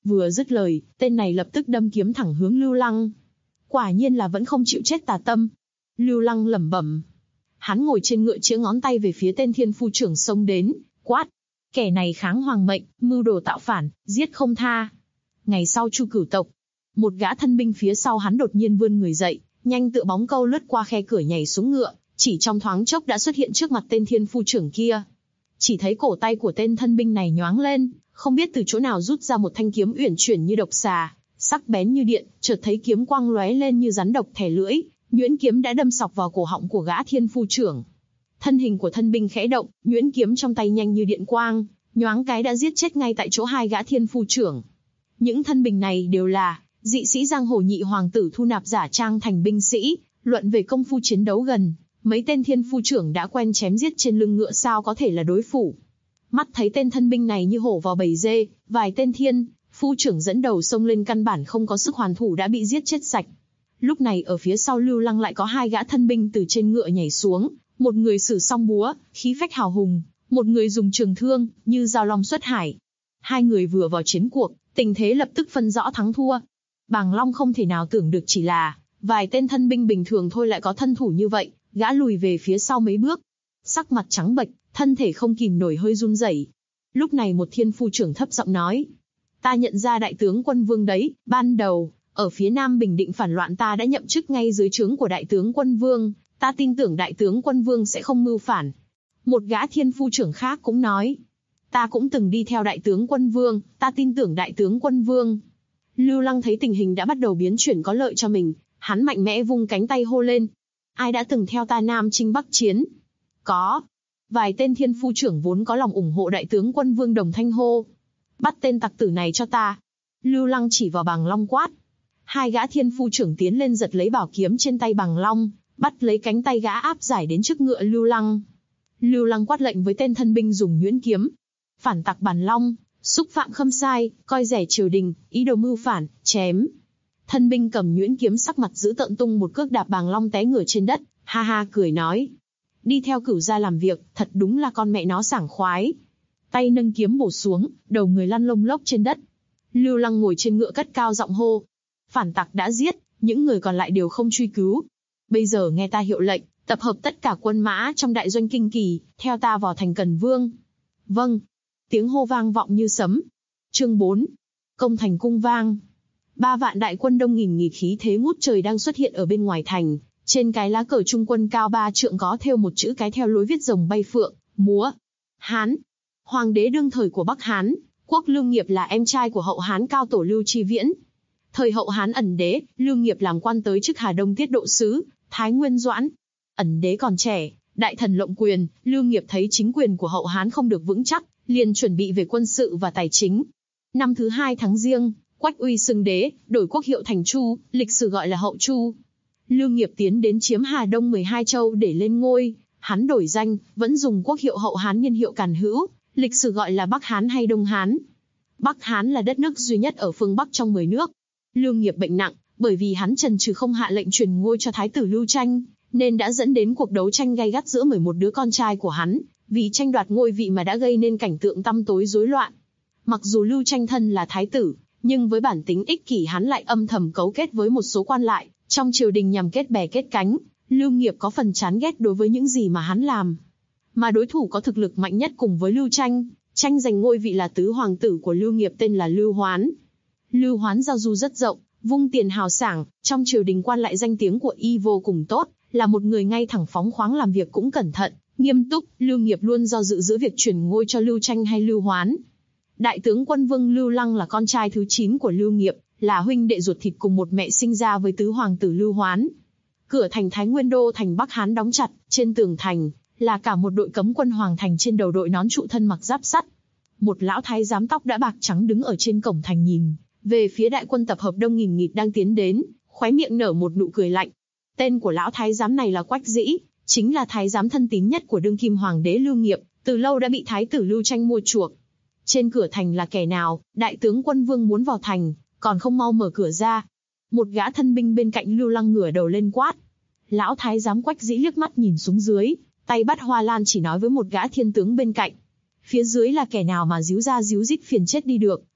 Vừa dứt lời, tên này lập tức đâm kiếm thẳng hướng Lưu Lăng. Quả nhiên là vẫn không chịu chết tà tâm. Lưu Lăng lẩm bẩm. Hắn ngồi trên ngựa chĩa ngón tay về phía tên thiên phu trưởng xông đến, quát. Kẻ này kháng hoàng mệnh, mưu đồ tạo phản, giết không tha. Ngày sau Chu Cửu tộc, một gã thân binh phía sau hắn đột nhiên vươn người dậy, nhanh tựa bóng câu lướt qua khe cửa nhảy xuống ngựa, chỉ trong thoáng chốc đã xuất hiện trước mặt tên thiên phu trưởng kia. Chỉ thấy cổ tay của tên thân binh này nhoáng lên, không biết từ chỗ nào rút ra một thanh kiếm uyển chuyển như độc xà, sắc bén như điện, chợt thấy kiếm quang lóe lên như rắn độc thè lưỡi, nhuyễn kiếm đã đâm sọc vào cổ họng của gã thiên phu trưởng. Thân hình của thân binh khẽ động, nhuyễn kiếm trong tay nhanh như điện quang, nhoáng cái đã giết chết ngay tại chỗ hai gã thiên phu trưởng. Những thân binh này đều là dị sĩ giang hồ nhị hoàng tử thu nạp giả trang thành binh sĩ, luận về công phu chiến đấu gần, mấy tên thiên phu trưởng đã quen chém giết trên lưng ngựa sao có thể là đối thủ. Mắt thấy tên thân binh này như hổ vào bầy dê, vài tên thiên phu trưởng dẫn đầu xông lên căn bản không có sức hoàn thủ đã bị giết chết sạch. Lúc này ở phía sau Lưu Lăng lại có hai gã thân binh từ trên ngựa nhảy xuống, một người sử song búa, khí phách hào hùng, một người dùng trường thương, như dao long xuất hải. Hai người vừa vào chiến cuộc, tình thế lập tức phân rõ thắng thua. Bàng Long không thể nào tưởng được chỉ là vài tên thân binh bình thường thôi lại có thân thủ như vậy, gã lùi về phía sau mấy bước, sắc mặt trắng bệch, thân thể không kìm nổi hơi run rẩy. Lúc này một thiên phu trưởng thấp giọng nói: "Ta nhận ra đại tướng Quân Vương đấy, ban đầu ở phía Nam Bình Định phản loạn ta đã nhậm chức ngay dưới trướng của đại tướng Quân Vương, ta tin tưởng đại tướng Quân Vương sẽ không mưu phản." Một gã thiên phu trưởng khác cũng nói: "Ta cũng từng đi theo đại tướng Quân Vương, ta tin tưởng đại tướng Quân Vương." Lưu Lăng thấy tình hình đã bắt đầu biến chuyển có lợi cho mình, hắn mạnh mẽ vung cánh tay hô lên: "Ai đã từng theo ta Nam chinh Bắc chiến?" Có. Vài tên thiên phu trưởng vốn có lòng ủng hộ đại tướng Quân Vương đồng thanh hô: "Bắt tên tặc tử này cho ta." Lưu Lăng chỉ vào Bàng Long quát. Hai gã thiên phu trưởng tiến lên giật lấy bảo kiếm trên tay Bàng Long, bắt lấy cánh tay gã áp giải đến trước ngựa Lưu Lăng. Lưu Lăng quát lệnh với tên thân binh dùng nhuyễn kiếm: "Phản tặc Bàng Long, xúc phạm khâm sai, coi rẻ triều đình, ý đồ mưu phản, chém." Thân binh cầm nhuyễn kiếm sắc mặt dữ tợn tung một cước đạp Bàng Long té ngửa trên đất, ha ha cười nói: "Đi theo Cửu gia làm việc, thật đúng là con mẹ nó sảng khoái." Tay nâng kiếm bổ xuống, đầu người lăn lông lốc trên đất. Lưu Lăng ngồi trên ngựa cất cao giọng hô: "Phản tặc đã giết, những người còn lại đều không truy cứu. Bây giờ nghe ta hiệu lệnh, tập hợp tất cả quân mã trong đại doanh Kinh Kỳ, theo ta vào thành Cần Vương." "Vâng." Tiếng hô vang vọng như sấm. Chương 4. Công thành cung vang. 3 vạn đại quân đông nghìn nghịt khí thế ngút trời đang xuất hiện ở bên ngoài thành. Trên cái lá cờ trung quân cao 3 trượng có thêu một chữ cái theo lối viết rồng bay phượng, múa. Hán. Hoàng đế đương thời của Bắc Hán, Quốc Lưu Nghiệp là em trai của hậu Hán cao tổ Lưu Tri Viễn. Thời hậu Hán ẩn đế, Lưu Nghiệp làm quan tới chức Hà Đông tiết độ sứ, Thái Nguyên Doãn. Ẩn đế còn trẻ, đại thần lộng quyền, Lưu Nghiệp thấy chính quyền của hậu Hán không được vững chắc, liền chuẩn bị về quân sự và tài chính. Năm thứ 2 tháng Giêng, Quách Uy xưng đế, đổi quốc hiệu thành Chu, lịch sử gọi là Hậu Chu. Lưu Nghiệp tiến đến chiếm Hà Đông 12 châu để lên ngôi, hắn đổi danh, vẫn dùng quốc hiệu Hậu Hán niên hiệu Càn Hữu, lịch sử gọi là Bắc Hán hay Đông Hán. Bắc Hán là đất nước duy nhất ở phương Bắc trong 10 nước. Lưu Nghiệp bệnh nặng, bởi vì hắn chần chừ không hạ lệnh truyền ngôi cho thái tử Lưu Tranh, nên đã dẫn đến cuộc đấu tranh gay gắt giữa 11 đứa con trai của hắn, vì tranh đoạt ngôi vị mà đã gây nên cảnh tượng tăm tối rối loạn. Mặc dù Lưu Tranh thân là thái tử, nhưng với bản tính ích kỷ hắn lại âm thầm cấu kết với một số quan lại trong triều đình nhằm kết bè kết cánh. Lưu Nghiệp có phần chán ghét đối với những gì mà hắn làm. Mà đối thủ có thực lực mạnh nhất cùng với Lưu Tranh, tranh giành ngôi vị là tứ hoàng tử của Lưu Nghiệp tên là Lưu Hoán. Lưu Hoán giao du rất rộng, vung tiền hào sảng, trong triều đình quan lại danh tiếng của y vô cùng tốt, là một người ngay thẳng phóng khoáng, làm việc cũng cẩn thận, nghiêm túc. Lưu Nghiệp luôn do dự giữa việc chuyển ngôi cho Lưu Tranh hay Lưu Hoán. Đại tướng Quân Vương Lưu Lăng là con trai thứ 9 của Lưu Nghiệp, là huynh đệ ruột thịt cùng một mẹ sinh ra với tứ hoàng tử Lưu Hoán. Cửa thành Thái Nguyên đô thành Bắc Hán đóng chặt, trên tường thành là cả một đội cấm quân hoàng thành, trên đầu đội nón trụ thân mặc giáp sắt. Một lão thái giám tóc đã bạc trắng đứng ở trên cổng thành nhìn về phía đại quân tập hợp đông nghìn nghịt đang tiến đến, khóe miệng nở một nụ cười lạnh. Tên của lão thái giám này là Quách Dĩ, chính là thái giám thân tín nhất của đương kim hoàng đế Lưu Nghiệp, từ lâu đã bị thái tử Lưu Tranh mua chuộc. Trên cửa thành là kẻ nào? Đại tướng Quân Vương muốn vào thành, còn không mau mở cửa ra. Một gã thân binh bên cạnh Lưu Lăng ngửa đầu lên quát. Lão thái giám Quách Dĩ liếc mắt nhìn xuống dưới, tay bắt hoa lan chỉ nói với một gã thiên tướng bên cạnh. Phía dưới là kẻ nào mà díu ra díu dít phiền chết đi được,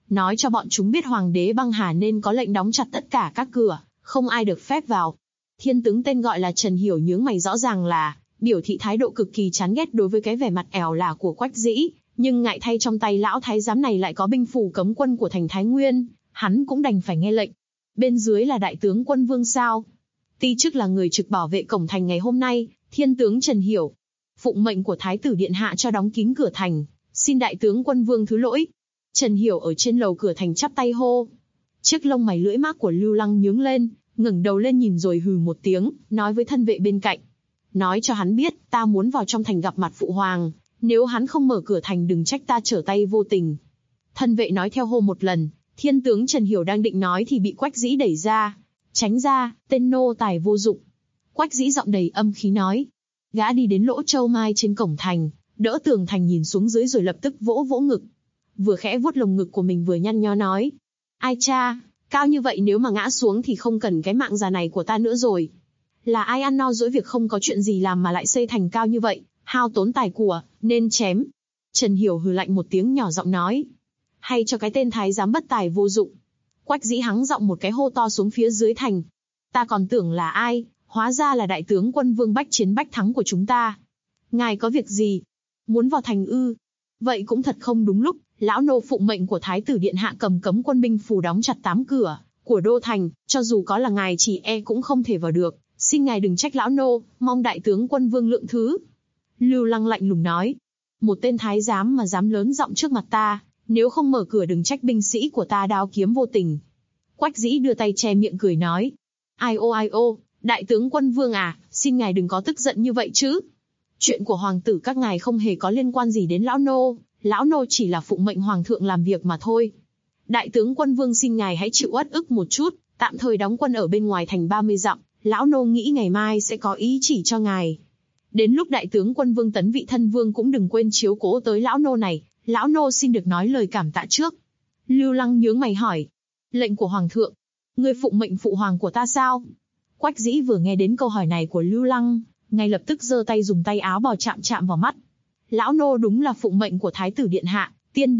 nói cho bọn chúng biết hoàng đế băng hà nên có lệnh đóng chặt tất cả các cửa, không ai được phép vào. Thiên tướng tên gọi là Trần Hiểu nhướng mày, rõ ràng là biểu thị thái độ cực kỳ chán ghét đối với cái vẻ mặt ẻo lả của Quách Dĩ, nhưng ngại thay trong tay lão thái giám này lại có binh phủ cấm quân của thành Thái Nguyên, hắn cũng đành phải nghe lệnh. Bên dưới là đại tướng quân Vương sao? Ti chức là người trực bảo vệ cổng thành ngày hôm nay, thiên tướng Trần Hiểu. Phụng mệnh của Thái tử điện hạ cho đóng kín cửa thành, xin đại tướng quân Vương thứ lỗi. Trần Hiểu ở trên lầu cửa thành chắp tay hô. Chiếc lông mày lưỡi mác của Lưu Lăng nhướng lên, ngẩng đầu lên nhìn rồi hừ một tiếng, nói với thân vệ bên cạnh. Nói cho hắn biết, ta muốn vào trong thành gặp mặt phụ hoàng, nếu hắn không mở cửa thành đừng trách ta trở tay vô tình. Thân vệ nói theo hô một lần, thiên tướng Trần Hiểu đang định nói thì bị Quách Dĩ đẩy ra. Tránh ra, tên nô tài vô dụng. Quách Dĩ giọng đầy âm khí nói. Gã đi đến lỗ châu mai trên cổng thành, đỡ tường thành nhìn xuống dưới rồi lập tức vỗ vỗ ngực. Vừa khẽ vuốt lồng ngực của mình vừa nhăn nhó nói. Ai cha, cao như vậy nếu mà ngã xuống thì không cần cái mạng già này của ta nữa rồi. Là ai ăn no dỗi việc không có chuyện gì làm mà lại xây thành cao như vậy, hao tốn tài của, nên chém. Trần Hiểu hừ lạnh một tiếng nhỏ giọng nói. Hay cho cái tên thái giám bất tài vô dụng. Quách Dĩ hắng giọng một cái hô to xuống phía dưới thành. Ta còn tưởng là ai, hóa ra là đại tướng quân Vương bách chiến bách thắng của chúng ta. Ngài có việc gì? Muốn vào thành ư? Vậy cũng thật không đúng lúc, lão nô phụng mệnh của Thái tử điện hạ cầm cấm quân binh phủ đóng chặt 8 cửa của đô thành, cho dù có là ngài chỉ cũng không thể vào được, xin ngài đừng trách lão nô, mong đại tướng quân Vương lượng thứ. Lưu Lăng lạnh lùng nói. Một tên thái giám mà dám lớn giọng trước mặt ta, nếu không mở cửa đừng trách binh sĩ của ta đao kiếm vô tình. Quách Dĩ đưa tay che miệng cười nói. Ai ô, đại tướng quân Vương à, xin ngài đừng có tức giận như vậy chứ. Chuyện của hoàng tử các ngài không hề có liên quan gì đến lão nô chỉ là phụng mệnh hoàng thượng làm việc mà thôi. Đại tướng quân Vương xin ngài hãy chịu uất ức một chút, tạm thời đóng quân ở bên ngoài thành 30 dặm, lão nô nghĩ ngày mai sẽ có ý chỉ cho ngài. Đến lúc đại tướng quân Vương tấn vị thân vương cũng đừng quên chiếu cố tới lão nô này, lão nô xin được nói lời cảm tạ trước. Lưu Lăng nhướng mày hỏi. Lệnh của hoàng thượng, ngươi phụng mệnh phụ hoàng của ta sao? Quách Dĩ vừa nghe đến câu hỏi này của Lưu Lăng, ngay lập tức giơ tay dùng tay áo bào chạm vào mắt. Lão nô đúng là phụng mệnh của Thái tử điện hạ,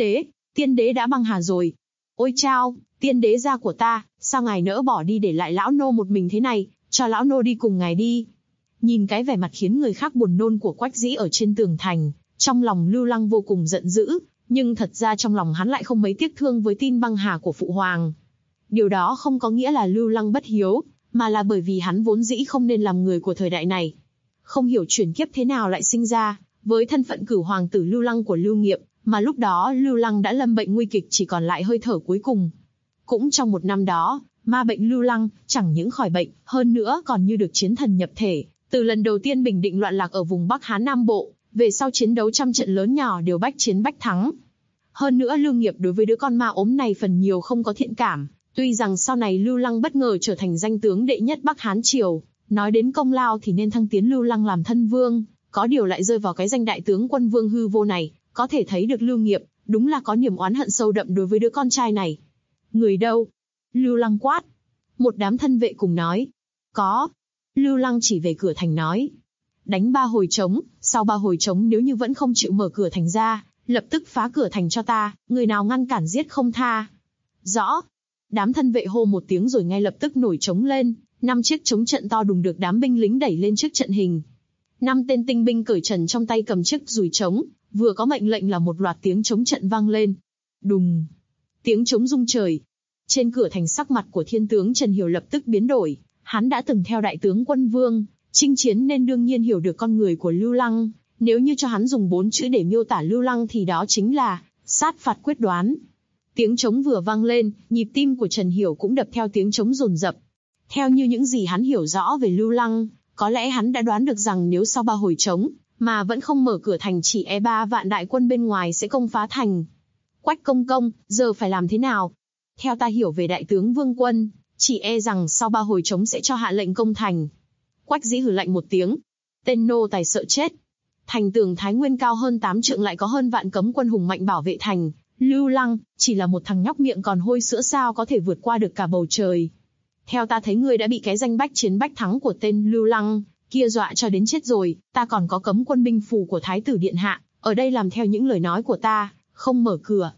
tiên đế đã băng hà rồi. Ôi chao, tiên đế gia của ta, sao ngài nỡ bỏ đi để lại lão nô một mình thế này, cho lão nô đi cùng ngài đi. Nhìn cái vẻ mặt khiến người khác buồn nôn của Quách Dĩ ở trên tường thành, trong lòng Lưu Lăng vô cùng giận dữ, nhưng thật ra trong lòng hắn lại không mấy tiếc thương với tin băng hà của phụ hoàng. Điều đó không có nghĩa là Lưu Lăng bất hiếu, mà là bởi vì hắn vốn dĩ không nên làm người của thời đại này. Không hiểu chuyển kiếp thế nào lại sinh ra, với thân phận cửu hoàng tử Lưu Lăng của Lưu Nghiệp, mà lúc đó Lưu Lăng đã lâm bệnh nguy kịch chỉ còn lại hơi thở cuối cùng. Cũng trong một năm đó, ma bệnh Lưu Lăng chẳng những khỏi bệnh, hơn nữa còn như được chiến thần nhập thể, từ lần đầu tiên bình định loạn lạc ở vùng Bắc Hán Nam Bộ, về sau chiến đấu trăm trận lớn nhỏ đều bách chiến bách thắng. Hơn nữa Lưu Nghiệp đối với đứa con ma ốm này phần nhiều không có thiện cảm, tuy rằng sau này Lưu Lăng bất ngờ trở thành danh tướng đệ nhất Bắc Hán Triều, nói đến công lao thì nên thăng tiến Lưu Lăng làm thân vương, có điều lại rơi vào cái danh đại tướng quân Vương hư vô này, có thể thấy được Lưu Nghiệp đúng là có niềm oán hận sâu đậm đối với đứa con trai này. Người đâu? Lưu Lăng quát. Một đám thân vệ cùng nói. Có. Lưu Lăng chỉ về cửa thành nói. Đánh 3 hồi trống, sau 3 hồi trống nếu như vẫn không chịu mở cửa thành ra, lập tức phá cửa thành cho ta, người nào ngăn cản giết không tha. Rõ. Đám thân vệ hô một tiếng rồi ngay lập tức nổi trống lên, 5 chiếc trống trận to đùng được đám binh lính đẩy lên trước trận hình. 5 tên tinh binh cởi trần trong tay cầm chiếc dùi trống, vừa có mệnh lệnh là một loạt tiếng trống trận vang lên. Đùng. Tiếng trống rung trời. Trên cửa thành sắc mặt của thiên tướng Trần Hiểu lập tức biến đổi, hắn đã từng theo đại tướng quân Vương chinh chiến nên đương nhiên hiểu được con người của Lưu Lăng, nếu như cho hắn dùng 4 chữ để miêu tả Lưu Lăng thì đó chính là sát phạt quyết đoán. Tiếng trống vừa vang lên, nhịp tim của Trần Hiểu cũng đập theo tiếng trống dồn dập. Theo như những gì hắn hiểu rõ về Lưu Lăng, có lẽ hắn đã đoán được rằng nếu sau 3 hồi trống mà vẫn không mở cửa thành chỉ 3 vạn đại quân bên ngoài sẽ công phá thành. Quách công công, giờ phải làm thế nào? Theo ta hiểu về đại tướng Vương quân, chỉ rằng sau 3 hồi trống sẽ cho hạ lệnh công thành. Quách Dĩ hừ lạnh một tiếng. Tên nô tài sợ chết. Thành tường Thái Nguyên cao hơn 8 trượng lại có hơn vạn cấm quân hùng mạnh bảo vệ thành. Lưu Lăng, chỉ là một thằng nhóc miệng còn hôi sữa sao có thể vượt qua được cả bầu trời. Theo ta thấy ngươi đã bị cái danh bách chiến bách thắng của tên Lưu Lăng kia dọa cho đến chết rồi, ta còn có cấm quân binh phù của Thái tử điện hạ, ở đây làm theo những lời nói của ta, không mở cửa.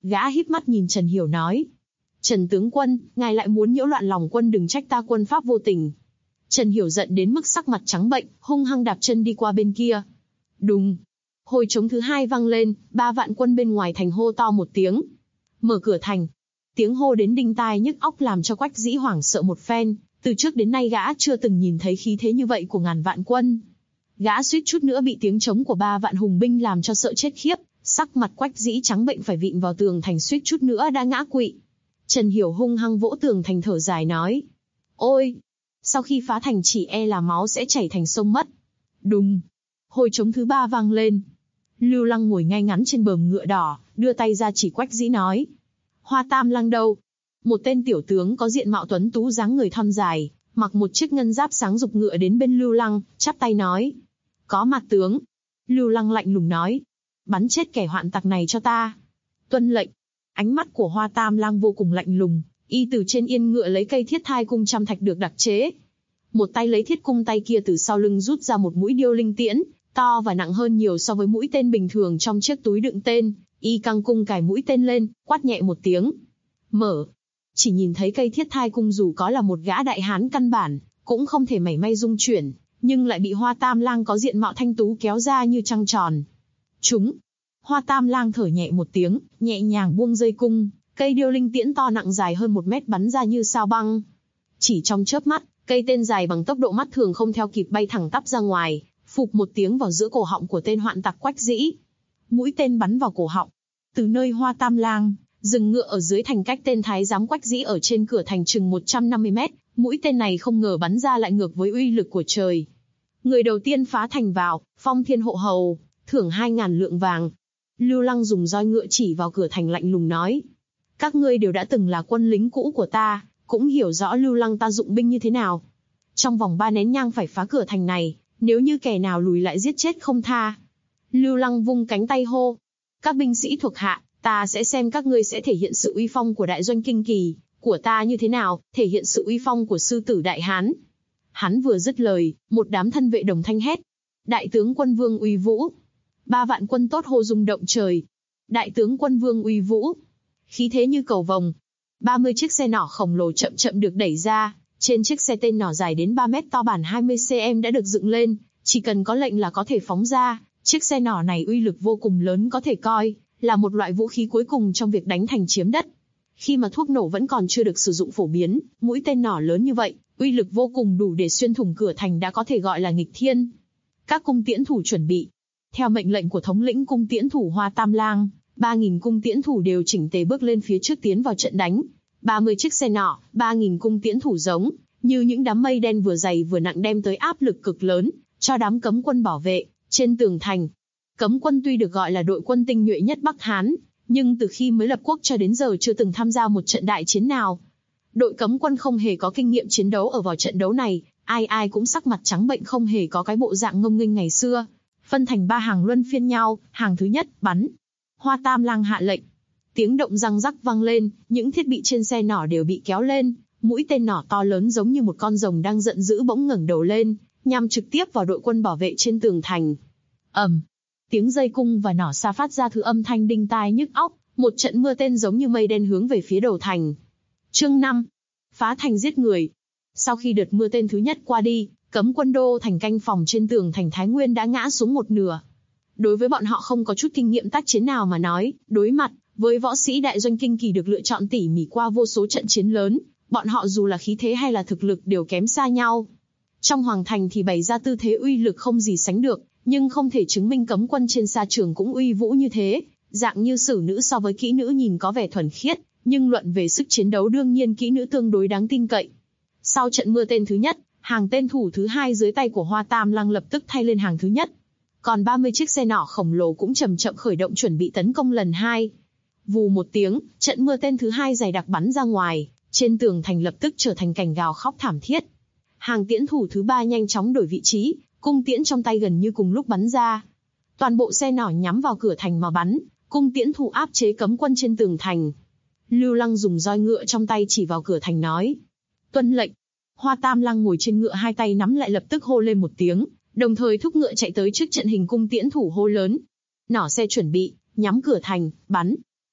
Gã híp mắt nhìn Trần Hiểu nói. Trần tướng quân, ngài lại muốn nhiễu loạn lòng quân, đừng trách ta quân pháp vô tình. Trần Hiểu giận đến mức sắc mặt trắng bệch, hung hăng đạp chân đi qua bên kia. Đùng. Hồi trống thứ hai vang lên, 3 vạn quân bên ngoài thành hô to một tiếng. Mở cửa thành. Tiếng hô đến đinh tai nhức óc làm cho Quách Dĩ hoảng sợ một phen, từ trước đến nay gã chưa từng nhìn thấy khí thế như vậy của ngàn vạn quân. Gã suýt chút nữa bị tiếng trống của 3 vạn hùng binh làm cho sợ chết khiếp, sắc mặt Quách Dĩ trắng bệnh phải vịn vào tường thành, suýt chút nữa đã ngã quỵ. Trần Hiểu hung hăng vỗ tường thành thở dài nói. Ôi! Sau khi phá thành chỉ e là máu sẽ chảy thành sông mất. Đùng! Hồi trống thứ 3 vang lên. Lưu Lăng ngồi ngay ngắn trên bờm ngựa đỏ, đưa tay ra chỉ Quách Dĩ nói. Hoa Tam Lăng đâu? Một tên tiểu tướng có diện mạo tuấn tú, dáng người thon dài, mặc một chiếc ngân giáp sáng rực ngựa đến bên Lưu Lăng, chắp tay nói. Có mặt tướng. Lưu Lăng lạnh lùng nói. Bắn chết kẻ hoạn tặc này cho ta. Tuân lệnh. Ánh mắt của Hoa Tam Lang vô cùng lạnh lùng, y từ trên yên ngựa lấy cây thiết thai cung trăm thạch được đặc chế. Một tay lấy thiết cung, tay kia từ sau lưng rút ra một mũi điêu linh tiễn, to và nặng hơn nhiều so với mũi tên bình thường trong chiếc túi đựng tên. Y căng cung cài mũi tên lên, quát nhẹ một tiếng. Mở. Chỉ nhìn thấy cây thiết thai cung dù có là một gã đại hán căn bản, cũng không thể mảy may rung chuyển, nhưng lại bị Hoa Tam Lang có diện mạo thanh tú kéo ra như trăng tròn. Chúng. Hoa Tam Lang thở nhẹ một tiếng, nhẹ nhàng buông dây cung, cây điêu linh tiễn to nặng dài hơn 1 mét bắn ra như sao băng. Chỉ trong chớp mắt, cây tên dài bằng tốc độ mắt thường không theo kịp bay thẳng tắp ra ngoài, phụp một tiếng vào giữa cổ họng của tên hoạn tặc Quách Dĩ. Mũi tên bắn vào cổ họng. Từ nơi Hoa Tam Lang dừng ngựa ở dưới thành, cách tên thái giám Quách Dĩ ở trên cửa thành chừng 150 mét, mũi tên này không ngờ bắn ra lại ngược với uy lực của trời. Người đầu tiên phá thành vào, phong thiên hộ hầu, thưởng 2.000 lượng vàng. Lưu Lăng dùng roi ngựa chỉ vào cửa thành lạnh lùng nói. Các ngươi đều đã từng là quân lính cũ của ta, cũng hiểu rõ Lưu Lăng ta dụng binh như thế nào. Trong vòng 3 nén nhang phải phá cửa thành này, nếu như kẻ nào lùi lại giết chết không tha. Lưu Lăng vung cánh tay hô. Các binh sĩ thuộc hạ, ta sẽ xem các ngươi sẽ thể hiện sự uy phong của đại doanh kinh kỳ của ta như thế nào, thể hiện sự uy phong của sư tử Đại Hán. Hắn vừa dứt lời, một đám thân vệ đồng thanh hét. Đại tướng quân vương uy vũ. 3 vạn quân tốt hô rung động trời. Đại tướng quân vương uy vũ. Khí thế như cầu vồng. 30 chiếc xe nỏ khổng lồ chậm chậm được đẩy ra. Trên chiếc xe tên nỏ dài đến 3 mét, to bản 20 cm đã được dựng lên. Chỉ cần có lệnh là có thể phóng ra. Chiếc xe nỏ này uy lực vô cùng lớn, có thể coi là một loại vũ khí cuối cùng trong việc đánh thành chiếm đất. Khi mà thuốc nổ vẫn còn chưa được sử dụng phổ biến, mũi tên nỏ lớn như vậy, uy lực vô cùng đủ để xuyên thủng cửa thành đã có thể gọi là nghịch thiên. Các cung tiễn thủ chuẩn bị. Theo mệnh lệnh của thống lĩnh cung tiễn thủ Hoa Tam Lang, 3.000 cung tiễn thủ đều chỉnh tề bước lên phía trước tiến vào trận đánh. 30 chiếc xe nỏ, 3.000 cung tiễn thủ giống như những đám mây đen vừa dày vừa nặng, đem tới áp lực cực lớn cho đám cấm quân bảo vệ trên tường thành. Cấm quân tuy được gọi là đội quân tinh nhuệ nhất Bắc Hán, nhưng từ khi mới lập quốc cho đến giờ chưa từng tham gia một trận đại chiến nào. Đội cấm quân không hề có kinh nghiệm chiến đấu, ở vào trận đấu này, ai ai cũng sắc mặt trắng bệnh, không hề có cái bộ dạng ngông nghênh ngày xưa. Phân thành 3 hàng luân phiên nhau, hàng thứ nhất, bắn. Hoa Tam Lang hạ lệnh. Tiếng động răng rắc vang lên, những thiết bị trên xe nỏ đều bị kéo lên, mũi tên nỏ to lớn giống như một con rồng đang giận dữ bỗng ngẩng đầu lên, nhằm trực tiếp vào đội quân bảo vệ trên tường thành. Ầm. Tiếng dây cung và nỏ xa phát ra thứ âm thanh đinh tai nhức óc, một trận mưa tên giống như mây đen hướng về phía đầu thành. Chương 5. Phá thành giết người. Sau khi đợt mưa tên thứ nhất qua đi, cấm quân đô thành canh phòng trên tường thành Thái Nguyên đã ngã xuống một nửa. Đối với bọn họ không có chút kinh nghiệm tác chiến nào mà nói, đối mặt với võ sĩ đại doanh kinh kỳ được lựa chọn tỉ mỉ qua vô số trận chiến lớn, bọn họ dù là khí thế hay là thực lực đều kém xa nhau. Trong hoàng thành thì bày ra tư thế uy lực không gì sánh được, nhưng không thể chứng minh cấm quân trên sa trường cũng uy vũ như thế. Dạng như sử nữ so với kỹ nữ nhìn có vẻ thuần khiết, nhưng luận về sức chiến đấu đương nhiên kỹ nữ tương đối đáng tin cậy. Sau trận mưa tên thứ nhất, hàng tên thủ thứ hai dưới tay của Hoa Tam Lang lập tức thay lên hàng thứ nhất. Còn 30 chiếc xe nỏ khổng lồ cũng chậm chậm khởi động chuẩn bị tấn công lần hai. Vù một tiếng, trận mưa tên thứ hai dày đặc bắn ra ngoài, trên tường thành lập tức trở thành cảnh gào khóc thảm thiết. Hàng tiễn thủ thứ ba nhanh chóng đổi vị trí, cung tiễn trong tay gần như cùng lúc bắn ra. Toàn bộ xe nỏ nhắm vào cửa thành mà bắn, cung tiễn thủ áp chế cấm quân trên tường thành. Lưu Lăng dùng roi ngựa trong tay chỉ vào cửa thành nói. Tuân lệnh. Hoa Tam Lang ngồi trên ngựa hai tay nắm lại lập tức hô lên một tiếng, đồng thời thúc ngựa chạy tới trước trận hình cung tiễn thủ hô lớn. Nỏ xe chuẩn bị, nhắm cửa thành, bắn.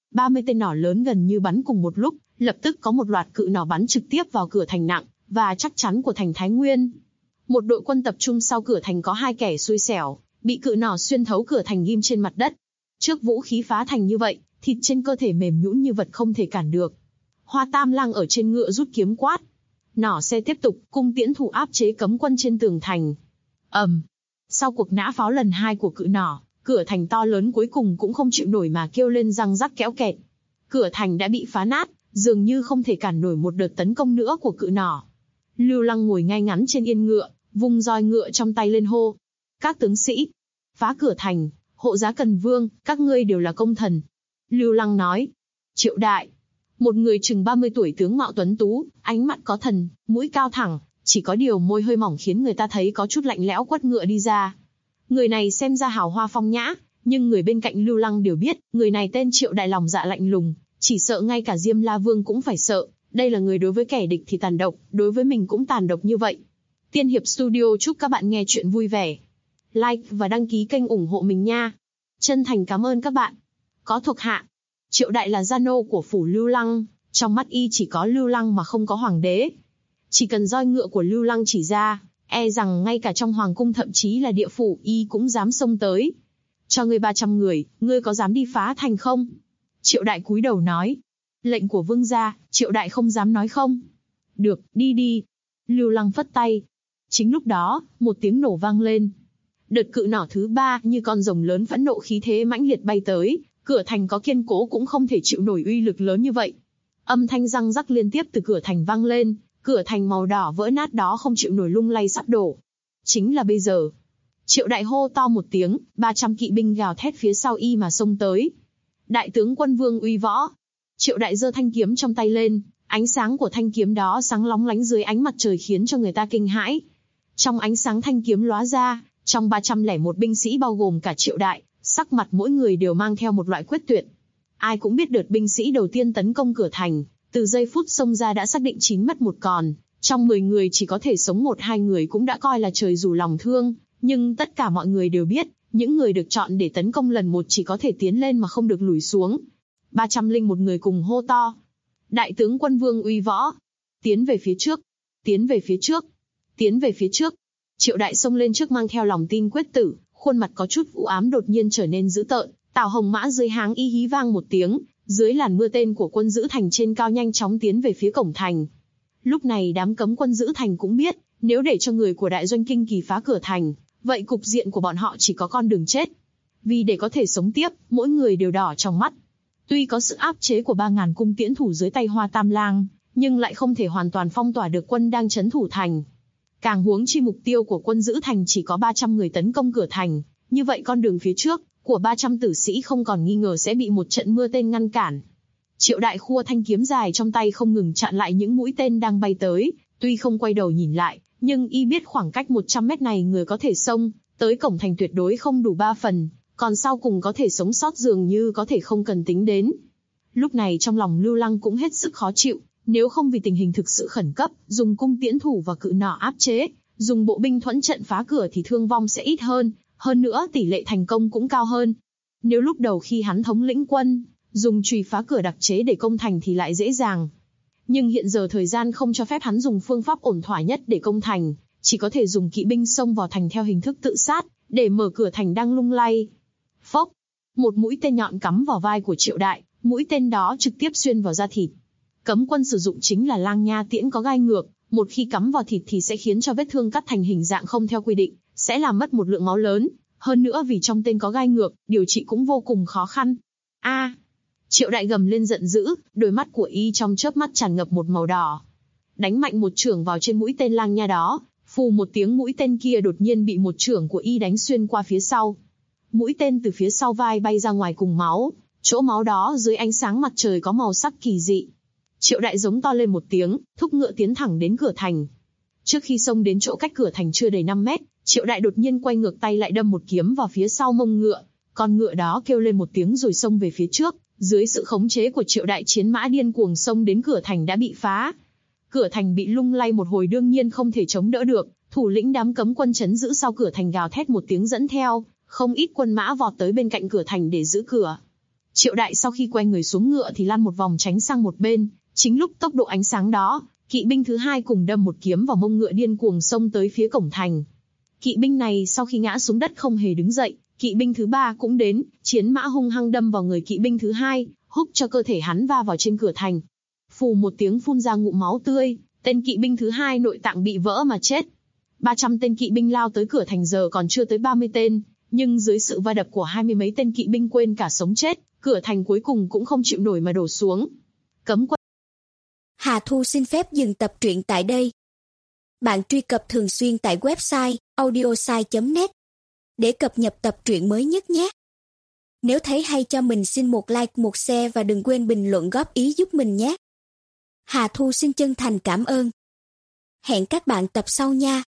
30 tên nỏ lớn gần như bắn cùng một lúc, lập tức có một loạt cự nỏ bắn trực tiếp vào cửa thành nặng và chắc chắn của thành Thái Nguyên. Một đội quân tập trung sau cửa thành có 2 kẻ xui xẻo, bị cự nỏ xuyên thấu cửa thành ghim trên mặt đất. Trước vũ khí phá thành như vậy, thịt trên cơ thể mềm nhũn như vật không thể cản được. Hoa Tam Lang ở trên ngựa rút kiếm quát. Nỏ xe tiếp tục, cung tiễn thủ áp chế cấm quân trên tường thành. Sau cuộc nã pháo lần 2 của cự nỏ, cửa thành to lớn cuối cùng cũng không chịu nổi mà kêu lên răng rắc kéo kẹt. Cửa thành đã bị phá nát, dường như không thể cản nổi một đợt tấn công nữa của cự nỏ. Lưu Lăng ngồi ngay ngắn trên yên ngựa, vung roi ngựa trong tay lên hô. Các tướng sĩ, phá cửa thành, hộ giá Cần Vương, các ngươi đều là công thần. Lưu Lăng nói. Triệu Đại, một người chừng 30 tuổi tướng mạo tuấn tú, ánh mắt có thần, mũi cao thẳng, chỉ có điều môi hơi mỏng khiến người ta thấy có chút lạnh lẽo quất ngựa đi ra. Người này xem ra hào hoa phong nhã, nhưng người bên cạnh Lưu Lăng đều biết, người này tên Triệu Đại lòng dạ lạnh lùng, chỉ sợ ngay cả Diêm La Vương cũng phải sợ. Đây là người đối với kẻ địch thì tàn độc, đối với mình cũng tàn độc như vậy. Tiên Hiệp Studio chúc các bạn nghe chuyện vui vẻ. Like và đăng ký kênh ủng hộ mình nha. Chân thành cảm ơn các bạn. Có thuộc hạ. Triệu Đại là gia nô của phủ Lưu Lăng, trong mắt y chỉ có Lưu Lăng mà không có hoàng đế. Chỉ cần roi ngựa của Lưu Lăng chỉ ra, e rằng ngay cả trong hoàng cung thậm chí là địa phủ y cũng dám xông tới. Cho ngươi 300 người, ngươi có dám đi phá thành không? Triệu Đại cúi đầu nói. Lệnh của vương gia, Triệu Đại không dám nói không. Được, đi đi. Lưu Lăng phất tay. Chính lúc đó, một tiếng nổ vang lên. Đợt cự nỏ thứ 3 như con rồng lớn phẫn nộ khí thế mãnh liệt bay tới, cửa thành có kiên cố cũng không thể chịu nổi uy lực lớn như vậy. Âm thanh răng rắc liên tiếp từ cửa thành vang lên, cửa thành màu đỏ vỡ nát đó không chịu nổi lung lay sắp đổ. Chính là bây giờ. Triệu Đại hô to một tiếng, 300 kỵ binh gào thét phía sau y mà xông tới. Đại tướng quân Vương uy võ. Triệu Đại giơ thanh kiếm trong tay lên, ánh sáng của thanh kiếm đó sáng lóng lánh dưới ánh mặt trời khiến cho người ta kinh hãi. Trong ánh sáng thanh kiếm lóa ra, trong 301 binh sĩ bao gồm cả Triệu Đại, sắc mặt mỗi người đều mang theo một loại quyết tuyệt. Ai cũng biết đợt binh sĩ đầu tiên tấn công cửa thành, từ giây phút xông ra đã xác định 9 mất 1 còn, trong 10 người chỉ có thể sống 1-2 người cũng đã coi là trời rủ lòng thương, nhưng tất cả mọi người đều biết, những người được chọn để tấn công lần 1 chỉ có thể tiến lên mà không được lùi xuống. 301 người cùng hô to. Đại tướng quân Vương uy võ. Tiến về phía trước. Tiến về phía trước. Tiến về phía trước. Triệu Đại xông lên trước mang theo lòng tin quyết tử, khuôn mặt có chút u ám đột nhiên trở nên dữ tợn. Tào Hồng Mã dưới háng y hí vang một tiếng, dưới làn mưa tên của quân giữ thành trên cao nhanh chóng tiến về phía cổng thành. Lúc này đám cấm quân giữ thành cũng biết, nếu để cho người của đại doanh Kinh Kỳ phá cửa thành, vậy cục diện của bọn họ chỉ có con đường chết. Vì để có thể sống tiếp, mỗi người đều đỏ trong mắt. Tuy có sự áp chế của 3.000 cung tiễn thủ dưới tay Hoa Tam Lang, nhưng lại không thể hoàn toàn phong tỏa được quân đang trấn thủ thành. Càng huống chi mục tiêu của quân giữ thành chỉ có 300 người tấn công cửa thành, như vậy con đường phía trước của 300 tử sĩ không còn nghi ngờ sẽ bị một trận mưa tên ngăn cản. Triệu Đại khua thanh kiếm dài trong tay không ngừng chặn lại những mũi tên đang bay tới, tuy không quay đầu nhìn lại, nhưng y biết khoảng cách 100 mét này người có thể xông tới cổng thành tuyệt đối không đủ 3 phần, còn sau cùng có thể sống sót dường như có thể không cần tính đến. Lúc này trong lòng Lưu Lăng cũng hết sức khó chịu, nếu không vì tình hình thực sự khẩn cấp, dùng cung tiễn thủ và cự nỏ áp chế, dùng bộ binh thuẫn trận phá cửa thì thương vong sẽ ít hơn nữa tỷ lệ thành công cũng cao hơn. Nếu lúc đầu khi hắn thống lĩnh quân, dùng chùy phá cửa đặc chế để công thành thì lại dễ dàng. Nhưng hiện giờ thời gian không cho phép hắn dùng phương pháp ổn thỏa nhất để công thành, chỉ có thể dùng kỵ binh xông vào thành theo hình thức tự sát, để mở cửa thành đang lung lay. Phốc! Một mũi tên nhọn cắm vào vai của Triệu Đại, mũi tên đó trực tiếp xuyên vào da thịt. Cấm quân sử dụng chính là lang nha tiễn có gai ngược, một khi cắm vào thịt thì sẽ khiến cho vết thương cắt thành hình dạng không theo quy định, sẽ làm mất một lượng máu lớn. Hơn nữa vì trong tên có gai ngược, điều trị cũng vô cùng khó khăn. Triệu Đại gầm lên giận dữ, đôi mắt của y trong chớp mắt tràn ngập một màu đỏ. Đánh mạnh một chưởng vào trên mũi tên lang nha đó, phù một tiếng mũi tên kia đột nhiên bị một chưởng của y đánh xuyên qua phía sau. Mũi tên từ phía sau vai bay ra ngoài cùng máu, chỗ máu đó dưới ánh sáng mặt trời có màu sắc kỳ dị. Triệu Đại giống to lên một tiếng, thúc ngựa tiến thẳng đến cửa thành. Trước khi xông đến chỗ cách cửa thành chưa đầy 5 mét, Triệu Đại đột nhiên quay ngược tay lại đâm một kiếm vào phía sau mông ngựa. Con ngựa đó kêu lên một tiếng rồi xông về phía trước. Dưới sự khống chế của Triệu Đại, chiến mã điên cuồng xông đến cửa thành đã bị phá. Cửa thành bị lung lay một hồi đương nhiên không thể chống đỡ được. Thủ lĩnh đám cấm quân trấn giữ sau cửa thành gào thét một tiếng dẫn theo, không ít quân mã vọt tới bên cạnh cửa thành để giữ cửa. Triệu Đại sau khi quay người xuống ngựa thì lăn một vòng tránh sang một bên, chính lúc tốc độ ánh sáng đó, kỵ binh thứ hai cùng đâm một kiếm vào mông ngựa điên cuồng xông tới phía cổng thành. Kỵ binh này sau khi ngã xuống đất không hề đứng dậy, kỵ binh thứ ba cũng đến, chiến mã hung hăng đâm vào người kỵ binh thứ hai, húc cho cơ thể hắn va vào trên cửa thành. Phù một tiếng phun ra ngụm máu tươi, tên kỵ binh thứ hai nội tạng bị vỡ mà chết. 300 tên kỵ binh lao tới cửa thành giờ còn chưa tới 30 tên, nhưng dưới sự va đập của 20 mấy tên kỵ binh quên cả sống chết, cửa thành cuối cùng cũng không chịu nổi mà đổ xuống. Cấm quân. Hà Thu xin phép dừng tập truyện tại đây. Bạn truy cập thường xuyên tại website audiosai.net để cập nhật tập truyện mới nhất nhé. Nếu thấy hay cho mình xin một like, một share và đừng quên bình luận góp ý giúp mình nhé. Hà Thu xin chân thành cảm ơn. Hẹn các bạn tập sau nha.